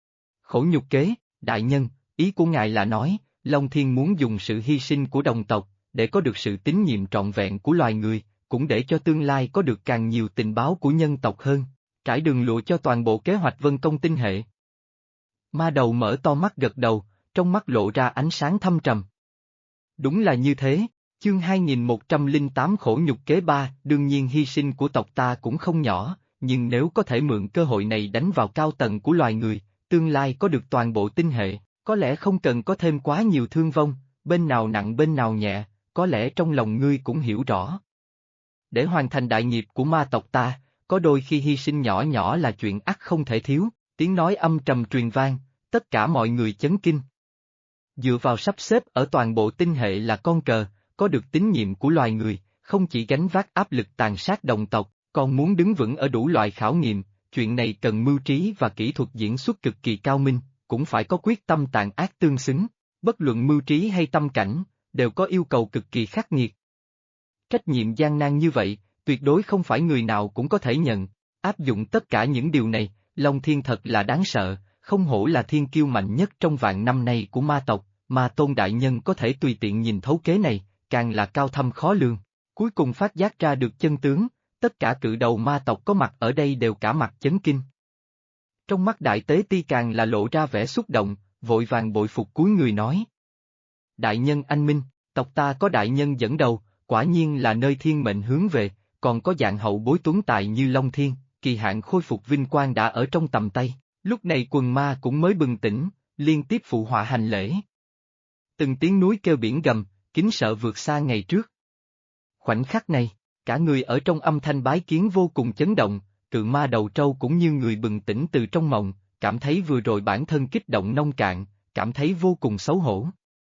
Khổ nhục kế, đại nhân, ý của ngài là nói, Long Thiên muốn dùng sự hy sinh của đồng tộc, để có được sự tín nhiệm trọn vẹn của loài người, cũng để cho tương lai có được càng nhiều tình báo của nhân tộc hơn, trải đường lụa cho toàn bộ kế hoạch vân công tinh hệ. Ma đầu mở to mắt gật đầu, trong mắt lộ ra ánh sáng thâm trầm. Đúng là như thế, chương 2108 khổ nhục kế 3, đương nhiên hy sinh của tộc ta cũng không nhỏ, nhưng nếu có thể mượn cơ hội này đánh vào cao tầng của loài người, tương lai có được toàn bộ tinh hệ, có lẽ không cần có thêm quá nhiều thương vong, bên nào nặng bên nào nhẹ, có lẽ trong lòng ngươi cũng hiểu rõ. Để hoàn thành đại nghiệp của ma tộc ta, có đôi khi hy sinh nhỏ nhỏ là chuyện ắt không thể thiếu, tiếng nói âm trầm truyền vang, tất cả mọi người chấn kinh. Dựa vào sắp xếp ở toàn bộ tinh hệ là con cờ, có được tín nhiệm của loài người, không chỉ gánh vác áp lực tàn sát đồng tộc, còn muốn đứng vững ở đủ loại khảo nghiệm, chuyện này cần mưu trí và kỹ thuật diễn xuất cực kỳ cao minh, cũng phải có quyết tâm tàn ác tương xứng, bất luận mưu trí hay tâm cảnh, đều có yêu cầu cực kỳ khắc nghiệt. Trách nhiệm gian nan như vậy, tuyệt đối không phải người nào cũng có thể nhận, áp dụng tất cả những điều này, Long Thiên thật là đáng sợ, không hổ là thiên kiêu mạnh nhất trong vạn năm nay của ma tộc, mà Tôn Đại Nhân có thể tùy tiện nhìn thấu kế này, càng là cao thâm khó lường. Cuối cùng phát giác ra được chân tướng, tất cả cự đầu ma tộc có mặt ở đây đều cả mặt chấn kinh. Trong mắt đại tế ti càng là lộ ra vẻ xúc động, vội vàng bội phục cúi người nói. Đại nhân anh minh, tộc ta có đại nhân dẫn đầu, quả nhiên là nơi thiên mệnh hướng về, còn có dạng hậu bối tuấn tài như Long Thiên, kỳ hạn khôi phục vinh quang đã ở trong tầm tay, lúc này quần ma cũng mới bừng tỉnh, liên tiếp phụ họa hành lễ. Từng tiếng núi kêu biển gầm, kính sợ vượt xa ngày trước. Khoảnh khắc này, cả người ở trong âm thanh bái kiến vô cùng chấn động, cự ma đầu trâu cũng như người bừng tỉnh từ trong mộng, cảm thấy vừa rồi bản thân kích động nông cạn, cảm thấy vô cùng xấu hổ.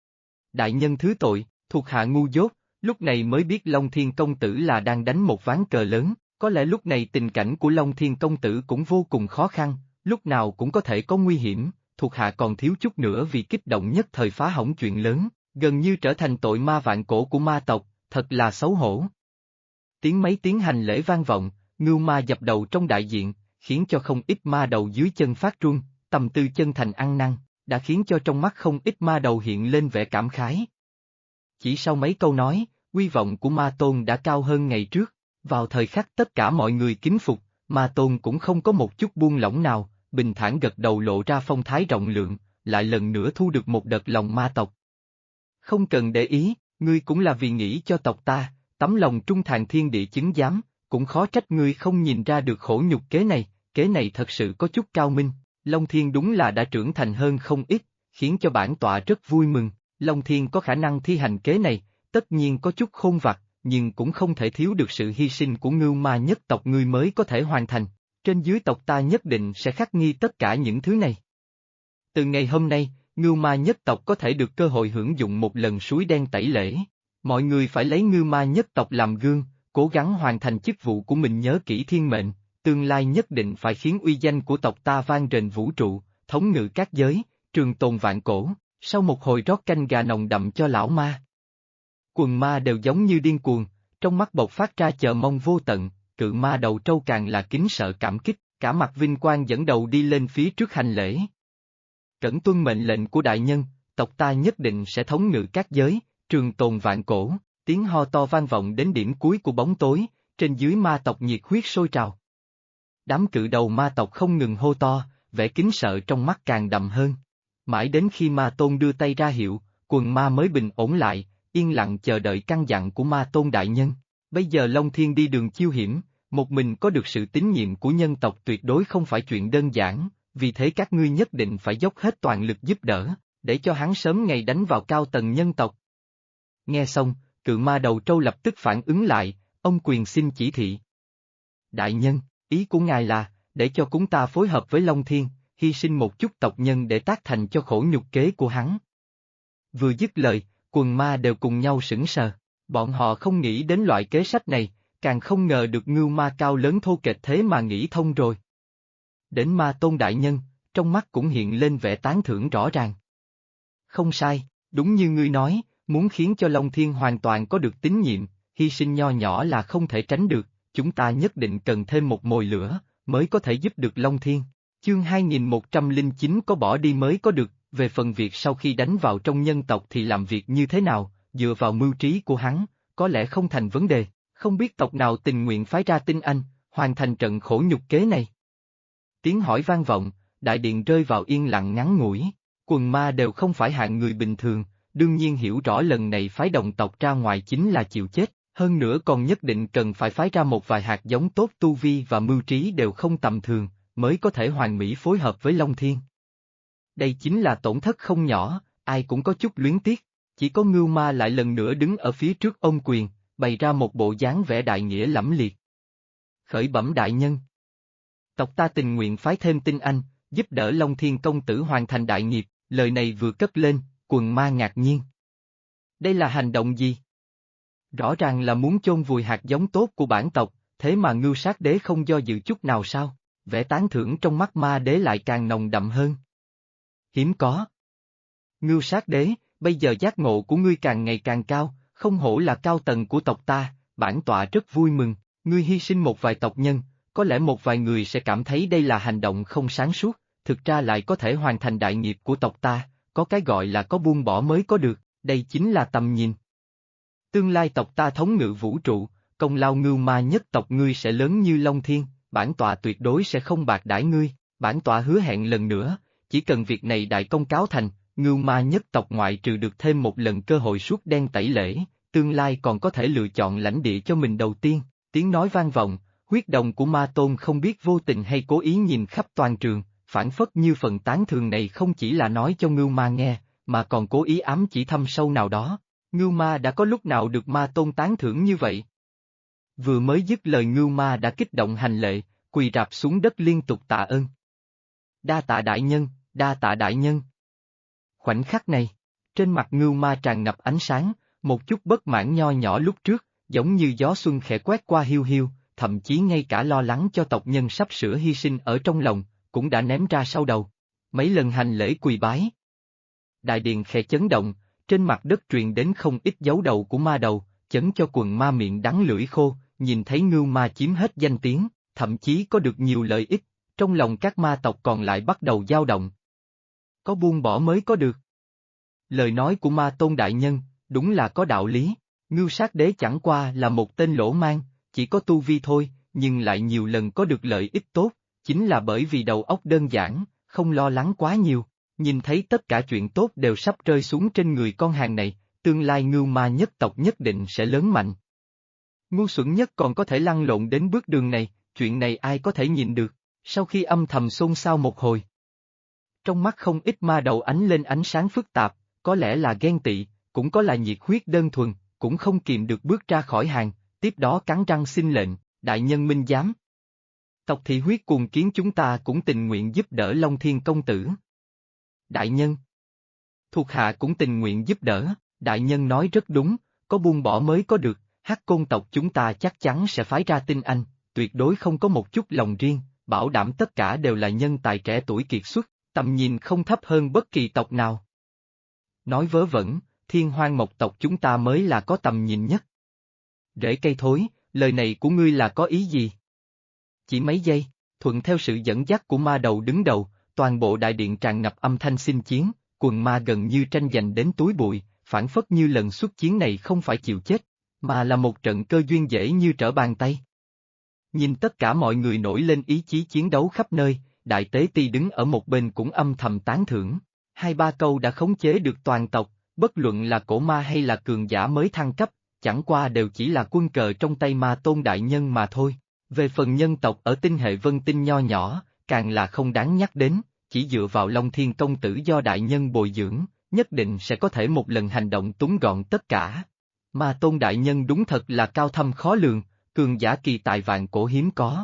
Đại nhân thứ tội, thuộc hạ ngu dốt, lúc này mới biết Long Thiên công tử là đang đánh một ván cờ lớn, có lẽ lúc này tình cảnh của Long Thiên công tử cũng vô cùng khó khăn, lúc nào cũng có thể có nguy hiểm, thuộc hạ còn thiếu chút nữa vì kích động nhất thời phá hỏng chuyện lớn, gần như trở thành tội ma vạn cổ của ma tộc, thật là xấu hổ. Mấy tiếng hành lễ vang vọng, ngưu ma dập đầu trong đại diện, khiến cho không ít ma đầu dưới chân phát run, tâm tư chân thành ăn năn, đã khiến cho trong mắt không ít ma đầu hiện lên vẻ cảm khái. Chỉ sau mấy câu nói, uy vọng của ma tôn đã cao hơn ngày trước, vào thời khắc tất cả mọi người kính phục, ma tôn cũng không có một chút buông lỏng nào, bình thản gật đầu lộ ra phong thái rộng lượng, lại lần nữa thu được một đợt lòng ma tộc. Không cần để ý, ngươi cũng là vì nghĩ cho tộc ta, tấm lòng trung thành thiên địa chứng giám, cũng khó trách ngươi không nhìn ra được khổ nhục kế này thật sự có chút cao minh, Long Thiên đúng là đã trưởng thành hơn không ít, khiến cho bản tọa rất vui mừng, Long Thiên có khả năng thi hành kế này, tất nhiên có chút khôn vặt, nhưng cũng không thể thiếu được sự hy sinh của Ngưu Ma nhất tộc ngươi mới có thể hoàn thành, trên dưới tộc ta nhất định sẽ khắc ghi tất cả những thứ này. Từ ngày hôm nay, Ngưu Ma nhất tộc có thể được cơ hội hưởng dụng một lần suối đen tẩy lễ. Mọi người phải lấy Ngưu Ma nhất tộc làm gương, cố gắng hoàn thành chức vụ của mình, nhớ kỹ thiên mệnh, tương lai nhất định phải khiến uy danh của tộc ta vang rền vũ trụ, thống ngự các giới, trường tồn vạn cổ. Sau một hồi rót canh gà nồng đậm cho lão ma. Quần ma đều giống như điên cuồng, trong mắt bộc phát ra chờ mong vô tận, cự ma đầu trâu càng là kính sợ cảm kích, cả mặt vinh quang dẫn đầu đi lên phía trước hành lễ. Cẩn tuân mệnh lệnh của đại nhân, tộc ta nhất định sẽ thống ngự các giới, trường tồn vạn cổ, tiếng ho to vang vọng đến điểm cuối của bóng tối, trên dưới ma tộc nhiệt huyết sôi trào. Đám cự đầu ma tộc không ngừng hô to, vẻ kính sợ trong mắt càng đậm hơn. Mãi đến khi ma tôn đưa tay ra hiệu, quần ma mới bình ổn lại, yên lặng chờ đợi căn dặn của ma tôn đại nhân. Bây giờ Long Thiên đi đường chiêu hiểm, một mình có được sự tín nhiệm của nhân tộc tuyệt đối không phải chuyện đơn giản, vì thế các ngươi nhất định phải dốc hết toàn lực giúp đỡ, để cho hắn sớm ngày đánh vào cao tầng nhân tộc. Nghe xong, cự ma đầu trâu lập tức phản ứng lại, ông quyền xin chỉ thị. Đại nhân, ý của ngài là, để cho chúng ta phối hợp với Long Thiên, hy sinh một chút tộc nhân để tác thành cho khổ nhục kế của hắn. Vừa dứt lời, quần ma đều cùng nhau sững sờ, bọn họ không nghĩ đến loại kế sách này, càng không ngờ được Ngưu Ma cao lớn thô kệch thế mà nghĩ thông rồi. Đến ma tôn đại nhân, trong mắt cũng hiện lên vẻ tán thưởng rõ ràng. Không sai, đúng như ngươi nói, muốn khiến cho Long Thiên hoàn toàn có được tín nhiệm, hy sinh nho nhỏ là không thể tránh được, chúng ta nhất định cần thêm một mồi lửa, mới có thể giúp được Long Thiên. Chương 2109 có bỏ đi mới có được, về phần việc sau khi đánh vào trong nhân tộc thì làm việc như thế nào, dựa vào mưu trí của hắn, có lẽ không thành vấn đề, không biết tộc nào tình nguyện phái ra tinh anh, hoàn thành trận khổ nhục kế này. Tiếng hỏi vang vọng, đại điện rơi vào yên lặng ngắn ngủi, quần ma đều không phải hạng người bình thường, đương nhiên hiểu rõ lần này phái đồng tộc ra ngoài chính là chịu chết, hơn nữa còn nhất định cần phải phái ra một vài hạt giống tốt, tu vi và mưu trí đều không tầm thường, mới có thể hoàn mỹ phối hợp với Long Thiên. Đây chính là tổn thất không nhỏ, ai cũng có chút luyến tiếc, chỉ có Ngưu Ma lại lần nữa đứng ở phía trước ôm quyền, bày ra một bộ dáng vẻ đại nghĩa lẫm liệt. Khởi bẩm đại nhân. Tộc ta tình nguyện phái thêm tinh anh, giúp đỡ Long Thiên công tử hoàn thành đại nghiệp, lời này vừa cất lên, quần ma ngạc nhiên. Đây là hành động gì? Rõ ràng là muốn chôn vùi hạt giống tốt của bản tộc, thế mà Ngưu Sát Đế không do dự chút nào sao? Vẻ tán thưởng trong mắt ma đế lại càng nồng đậm hơn. Hiếm có. Ngưu Sát Đế, bây giờ giác ngộ của ngươi càng ngày càng cao, không hổ là cao tầng của tộc ta, bản tọa rất vui mừng, ngươi hy sinh một vài tộc nhân, có lẽ một vài người sẽ cảm thấy đây là hành động không sáng suốt, thực ra lại có thể hoàn thành đại nghiệp của tộc ta, có cái gọi là có buông bỏ mới có được, đây chính là tầm nhìn. Tương lai tộc ta thống ngự vũ trụ, công lao Ngưu Ma nhất tộc ngươi sẽ lớn như Long Thiên, bản tọa tuyệt đối sẽ không bạc đãi ngươi, bản tọa hứa hẹn lần nữa, chỉ cần việc này đại công cáo thành, Ngưu Ma nhất tộc ngoại trừ được thêm một lần cơ hội suốt đen tẩy lễ, tương lai còn có thể lựa chọn lãnh địa cho mình đầu tiên, tiếng nói vang vọng, huyết đồng của ma tôn không biết vô tình hay cố ý nhìn khắp toàn trường, phản phất như phần tán thường này không chỉ là nói cho Ngưu Ma nghe, mà còn cố ý ám chỉ thâm sâu nào đó. Ngưu Ma đã có lúc nào được ma tôn tán thưởng như vậy? Vừa mới dứt lời Ngưu Ma đã kích động hành lễ, quỳ rạp xuống đất liên tục tạ ơn. Đa tạ đại nhân, đa tạ đại nhân. Khoảnh khắc này, trên mặt Ngưu Ma tràn ngập ánh sáng, một chút bất mãn nho nhỏ lúc trước, giống như gió xuân khẽ quét qua hiu hiu, thậm chí ngay cả lo lắng cho tộc nhân sắp sửa hy sinh ở trong lòng, cũng đã ném ra sau đầu. Mấy lần hành lễ quỳ bái. Đại điện khẽ chấn động, trên mặt đất truyền đến không ít dấu đầu của ma đầu, chấn cho quần ma miệng đắng lưỡi khô, nhìn thấy Ngưu Ma chiếm hết danh tiếng, thậm chí có được nhiều lợi ích, trong lòng các ma tộc còn lại bắt đầu dao động. Có buông bỏ mới có được. Lời nói của Ma Tôn đại nhân, đúng là có đạo lý, Ngưu Sát Đế chẳng qua là một tên lỗ mang, chỉ có tu vi thôi, nhưng lại nhiều lần có được lợi ích tốt, chính là bởi vì đầu óc đơn giản, không lo lắng quá nhiều, nhìn thấy tất cả chuyện tốt đều sắp rơi xuống trên người con hàng này, tương lai Ngưu Ma nhất tộc nhất định sẽ lớn mạnh. Ngu xuẩn nhất còn có thể lăn lộn đến bước đường này, chuyện này ai có thể nhìn được, sau khi âm thầm xôn xao một hồi. Trong mắt không ít ma đầu ánh lên ánh sáng phức tạp, có lẽ là ghen tị, cũng có là nhiệt huyết đơn thuần, cũng không kìm được bước ra khỏi hàng, tiếp đó cắn răng xin lệnh, đại nhân minh giám. Tộc thị huyết cuồng kiến chúng ta cũng tình nguyện giúp đỡ Long Thiên công tử. Đại nhân. Thuộc hạ cũng tình nguyện giúp đỡ, đại nhân nói rất đúng, có buông bỏ mới có được, Hắc Côn tộc chúng ta chắc chắn sẽ phái ra tinh anh, tuyệt đối không có một chút lòng riêng, bảo đảm tất cả đều là nhân tài trẻ tuổi kiệt xuất, tầm nhìn không thấp hơn bất kỳ tộc nào. Nói vớ vẩn, Thiên Hoang Mộc tộc chúng ta mới là có tầm nhìn nhất. Rễ cây thối, lời này của ngươi là có ý gì? Chỉ mấy giây, thuận theo sự dẫn dắt của ma đầu đứng đầu, toàn bộ đại điện tràn ngập âm thanh xin chiến, quần ma gần như tranh giành đến túi bụi, phản phất như lần xuất chiến này không phải chịu chết, mà là một trận cơ duyên dễ như trở bàn tay. Nhìn tất cả mọi người nổi lên ý chí chiến đấu khắp nơi, Đại Tế Ti đứng ở một bên cũng âm thầm tán thưởng. 2-3 câu đã khống chế được toàn tộc, bất luận là cổ ma hay là cường giả mới thăng cấp, chẳng qua đều chỉ là quân cờ trong tay Ma Tôn đại nhân mà thôi. Về phần nhân tộc ở tinh hệ vân tinh nho nhỏ, càng là không đáng nhắc đến, chỉ dựa vào Long Thiên công tử do đại nhân bồi dưỡng, nhất định sẽ có thể một lần hành động túng gọn tất cả. Ma Tôn đại nhân đúng thật là cao thâm khó lường, cường giả kỳ tài vạn cổ hiếm có.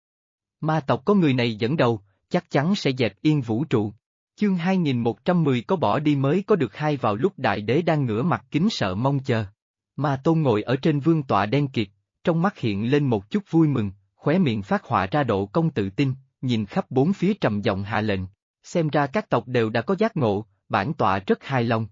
Ma tộc có người này dẫn đầu, chắc chắn sẽ dẹp yên vũ trụ. Chương 2110 có bỏ đi mới có được hai vào lúc đại đế đang ngửa mặt kính sợ mong chờ. Ma Tôn ngồi ở trên vương tọa đen kịt, trong mắt hiện lên một chút vui mừng, khóe miệng phát họa ra độ công tự tin, nhìn khắp bốn phía trầm giọng hạ lệnh. Xem ra các tộc đều đã có giác ngộ, bản tọa rất hài lòng.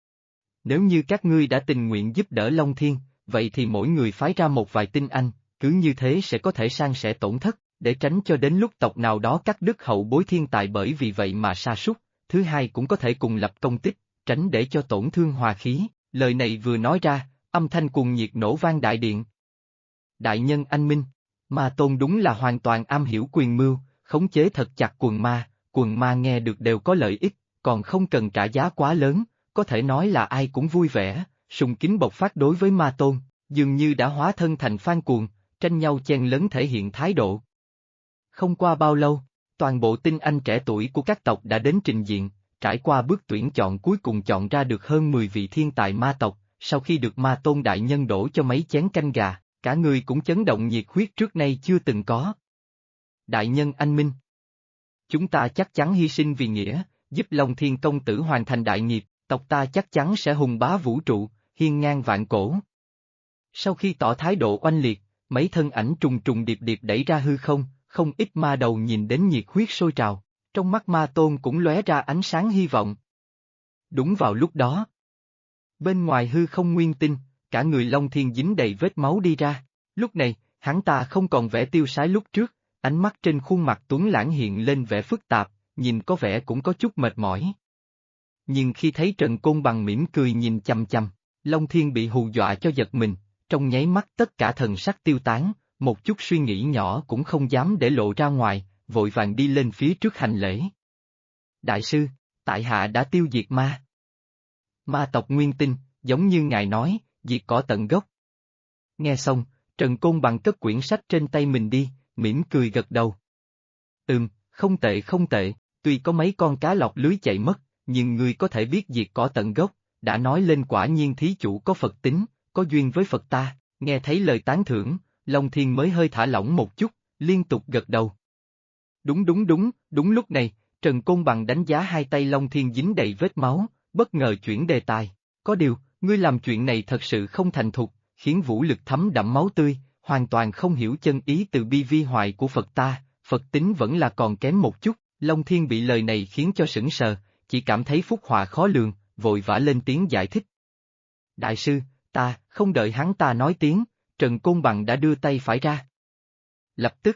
Nếu như các ngươi đã tình nguyện giúp đỡ Long Thiên, vậy thì mỗi người phái ra một vài tinh anh, cứ như thế sẽ có thể san sẻ tổn thất, để tránh cho đến lúc tộc nào đó cắt đứt hậu bối thiên tài bởi vì vậy mà sa sút. Thứ hai cũng có thể cùng lập công tích, tránh để cho tổn thương hòa khí. Lời này vừa nói ra, âm thanh cuồng nhiệt nổ vang đại điện. Đại nhân anh minh, Ma Tôn đúng là hoàn toàn am hiểu quyền mưu, khống chế thật chặt quần ma nghe được đều có lợi ích, còn không cần trả giá quá lớn, có thể nói là ai cũng vui vẻ, sùng kính bộc phát đối với Ma Tôn, dường như đã hóa thân thành fan cuồng, tranh nhau chen lấn thể hiện thái độ. Không qua bao lâu, toàn bộ tinh anh trẻ tuổi của các tộc đã đến trình diện, trải qua bước tuyển chọn cuối cùng chọn ra được hơn 10 vị thiên tài ma tộc, sau khi được Ma Tôn đại nhân đổ cho mấy chén canh gà, cả người cũng chấn động nhiệt huyết trước nay chưa từng có. Đại nhân anh minh, chúng ta chắc chắn hy sinh vì nghĩa, giúp Long Thiên công tử hoàn thành đại nghiệp, tộc ta chắc chắn sẽ hùng bá vũ trụ, hiên ngang vạn cổ. Sau khi tỏ thái độ oanh liệt, mấy thân ảnh trùng trùng điệp điệp đẩy ra hư không, không ít ma đầu nhìn đến nhiệt huyết sôi trào, trong mắt Ma Tôn cũng lóe ra ánh sáng hy vọng. Đúng vào lúc đó, bên ngoài hư không nguyên tinh, cả người Long Thiên dính đầy vết máu đi ra, lúc này, hắn ta không còn vẻ tiêu sái lúc trước, ánh mắt trên khuôn mặt tuấn lãng hiện lên vẻ phức tạp, nhìn có vẻ cũng có chút mệt mỏi. Nhưng khi thấy Trần Côn Bằng mỉm cười nhìn chằm chằm, Long Thiên bị hù dọa cho giật mình, trong nháy mắt tất cả thần sắc tiêu tán, một chút suy nghĩ nhỏ cũng không dám để lộ ra ngoài, vội vàng đi lên phía trước hành lễ. Đại sư, tại hạ đã tiêu diệt ma tộc nguyên tinh, giống như ngài nói, diệt cỏ tận gốc. Nghe xong, Trần Côn Bằng cất quyển sách trên tay mình đi, mỉm cười gật đầu. Không tệ không tệ, tuy có mấy con cá lọt lưới chạy mất, nhưng ngươi có thể biết diệt cỏ tận gốc, đã nói lên quả nhiên thí chủ có Phật tính, có duyên với Phật ta, nghe thấy lời tán thưởng, Long Thiên mới hơi thả lỏng một chút, liên tục gật đầu. Đúng lúc này, Trần Côn Bằng đánh giá hai tay Long Thiên dính đầy vết máu, bất ngờ chuyển đề tài, có điều, ngươi làm chuyện này thật sự không thành thục, khiến vũ lực thấm đẫm máu tươi, hoàn toàn không hiểu chân ý từ bi vi hoại của Phật ta, Phật tính vẫn là còn kém một chút, Long Thiên bị lời này khiến cho sững sờ, chỉ cảm thấy phúc họa khó lường, vội vã lên tiếng giải thích. Đại sư, không đợi hắn ta nói tiếng, Trần Côn Bằng đã đưa tay phải ra. Lập tức,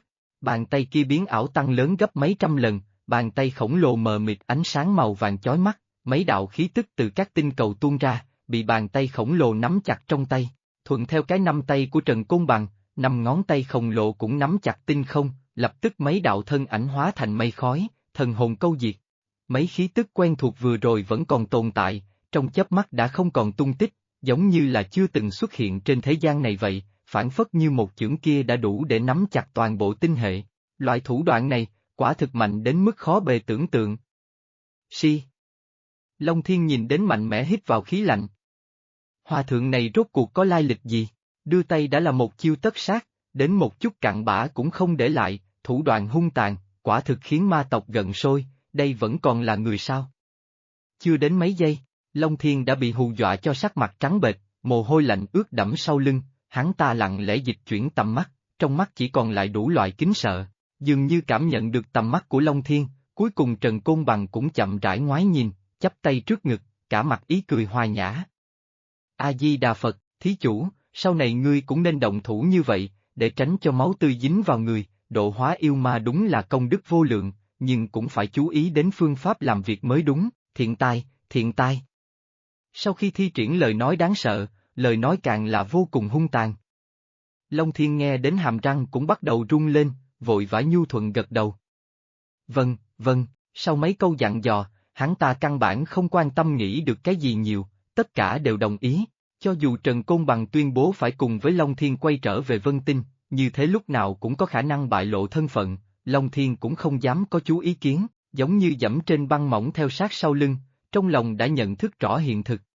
Bàn tay kia biến ảo tăng lớn gấp mấy trăm lần, bàn tay khổng lồ mờ mịt ánh sáng màu vàng chói mắt, mấy đạo khí tức từ các tinh cầu tuôn ra, bị bàn tay khổng lồ nắm chặt trong tay. Thuận theo cái nắm tay của Trần Côn Bằng, 5 ngón tay khổng lồ cũng nắm chặt tinh không, lập tức mấy đạo thân ảnh hóa thành mây khói, thần hồn câu diệt. Mấy khí tức quen thuộc vừa rồi vẫn còn tồn tại, trong chớp mắt đã không còn tung tích, giống như là chưa từng xuất hiện trên thế gian này vậy, phản phất như một chưởng kia đã đủ để nắm chặt toàn bộ tinh hệ. Loại thủ đoạn này, quả thực mạnh đến mức khó bề tưởng tượng. Si. Long Thiên nhìn đến mạnh mẽ hít vào khí lạnh. Hòa thượng này rốt cuộc có lai lịch gì? Đưa tay đã là một chiêu tất sát, đến một chút cặn bã cũng không để lại, thủ đoạn hung tàn, quả thực khiến ma tộc giận sôi, đây vẫn còn là người sao? Chưa đến mấy giây, Long Thiên đã bị hù dọa cho sắc mặt trắng bệch, mồ hôi lạnh ướt đẫm sau lưng, hắn ta lặng lẽ dịch chuyển tầm mắt, trong mắt chỉ còn lại đủ loại kính sợ, dường như cảm nhận được tầm mắt của Long Thiên, cuối cùng Trần Côn Bằng cũng chậm rãi ngoái nhìn, chắp tay trước ngực, cả mặt ý cười hòa nhã. A-di-đà Phật, thí chủ, sau này ngươi cũng nên động thủ như vậy, để tránh cho máu tươi dính vào người, độ hóa yêu ma đúng là công đức vô lượng, nhưng cũng phải chú ý đến phương pháp làm việc mới đúng, thiện tai, thiện tai. Sau khi thi triển lời nói đáng sợ, lời nói càng là vô cùng hung tàn. Long Thiên nghe đến hàm răng cũng bắt đầu rung lên, vội vã nhu thuận gật đầu. Vâng, vâng, sau mấy câu dặn dò, hắn ta căn bản không quan tâm nghĩ được cái gì nhiều, tất cả đều đồng ý, cho dù Trần Côn Bằng tuyên bố phải cùng với Long Thiên quay trở về Vân Tinh, như thế lúc nào cũng có khả năng bại lộ thân phận, Long Thiên cũng không dám có chú ý kiến, giống như dẫm trên băng mỏng theo sát sau lưng, trong lòng đã nhận thức rõ hiện thực.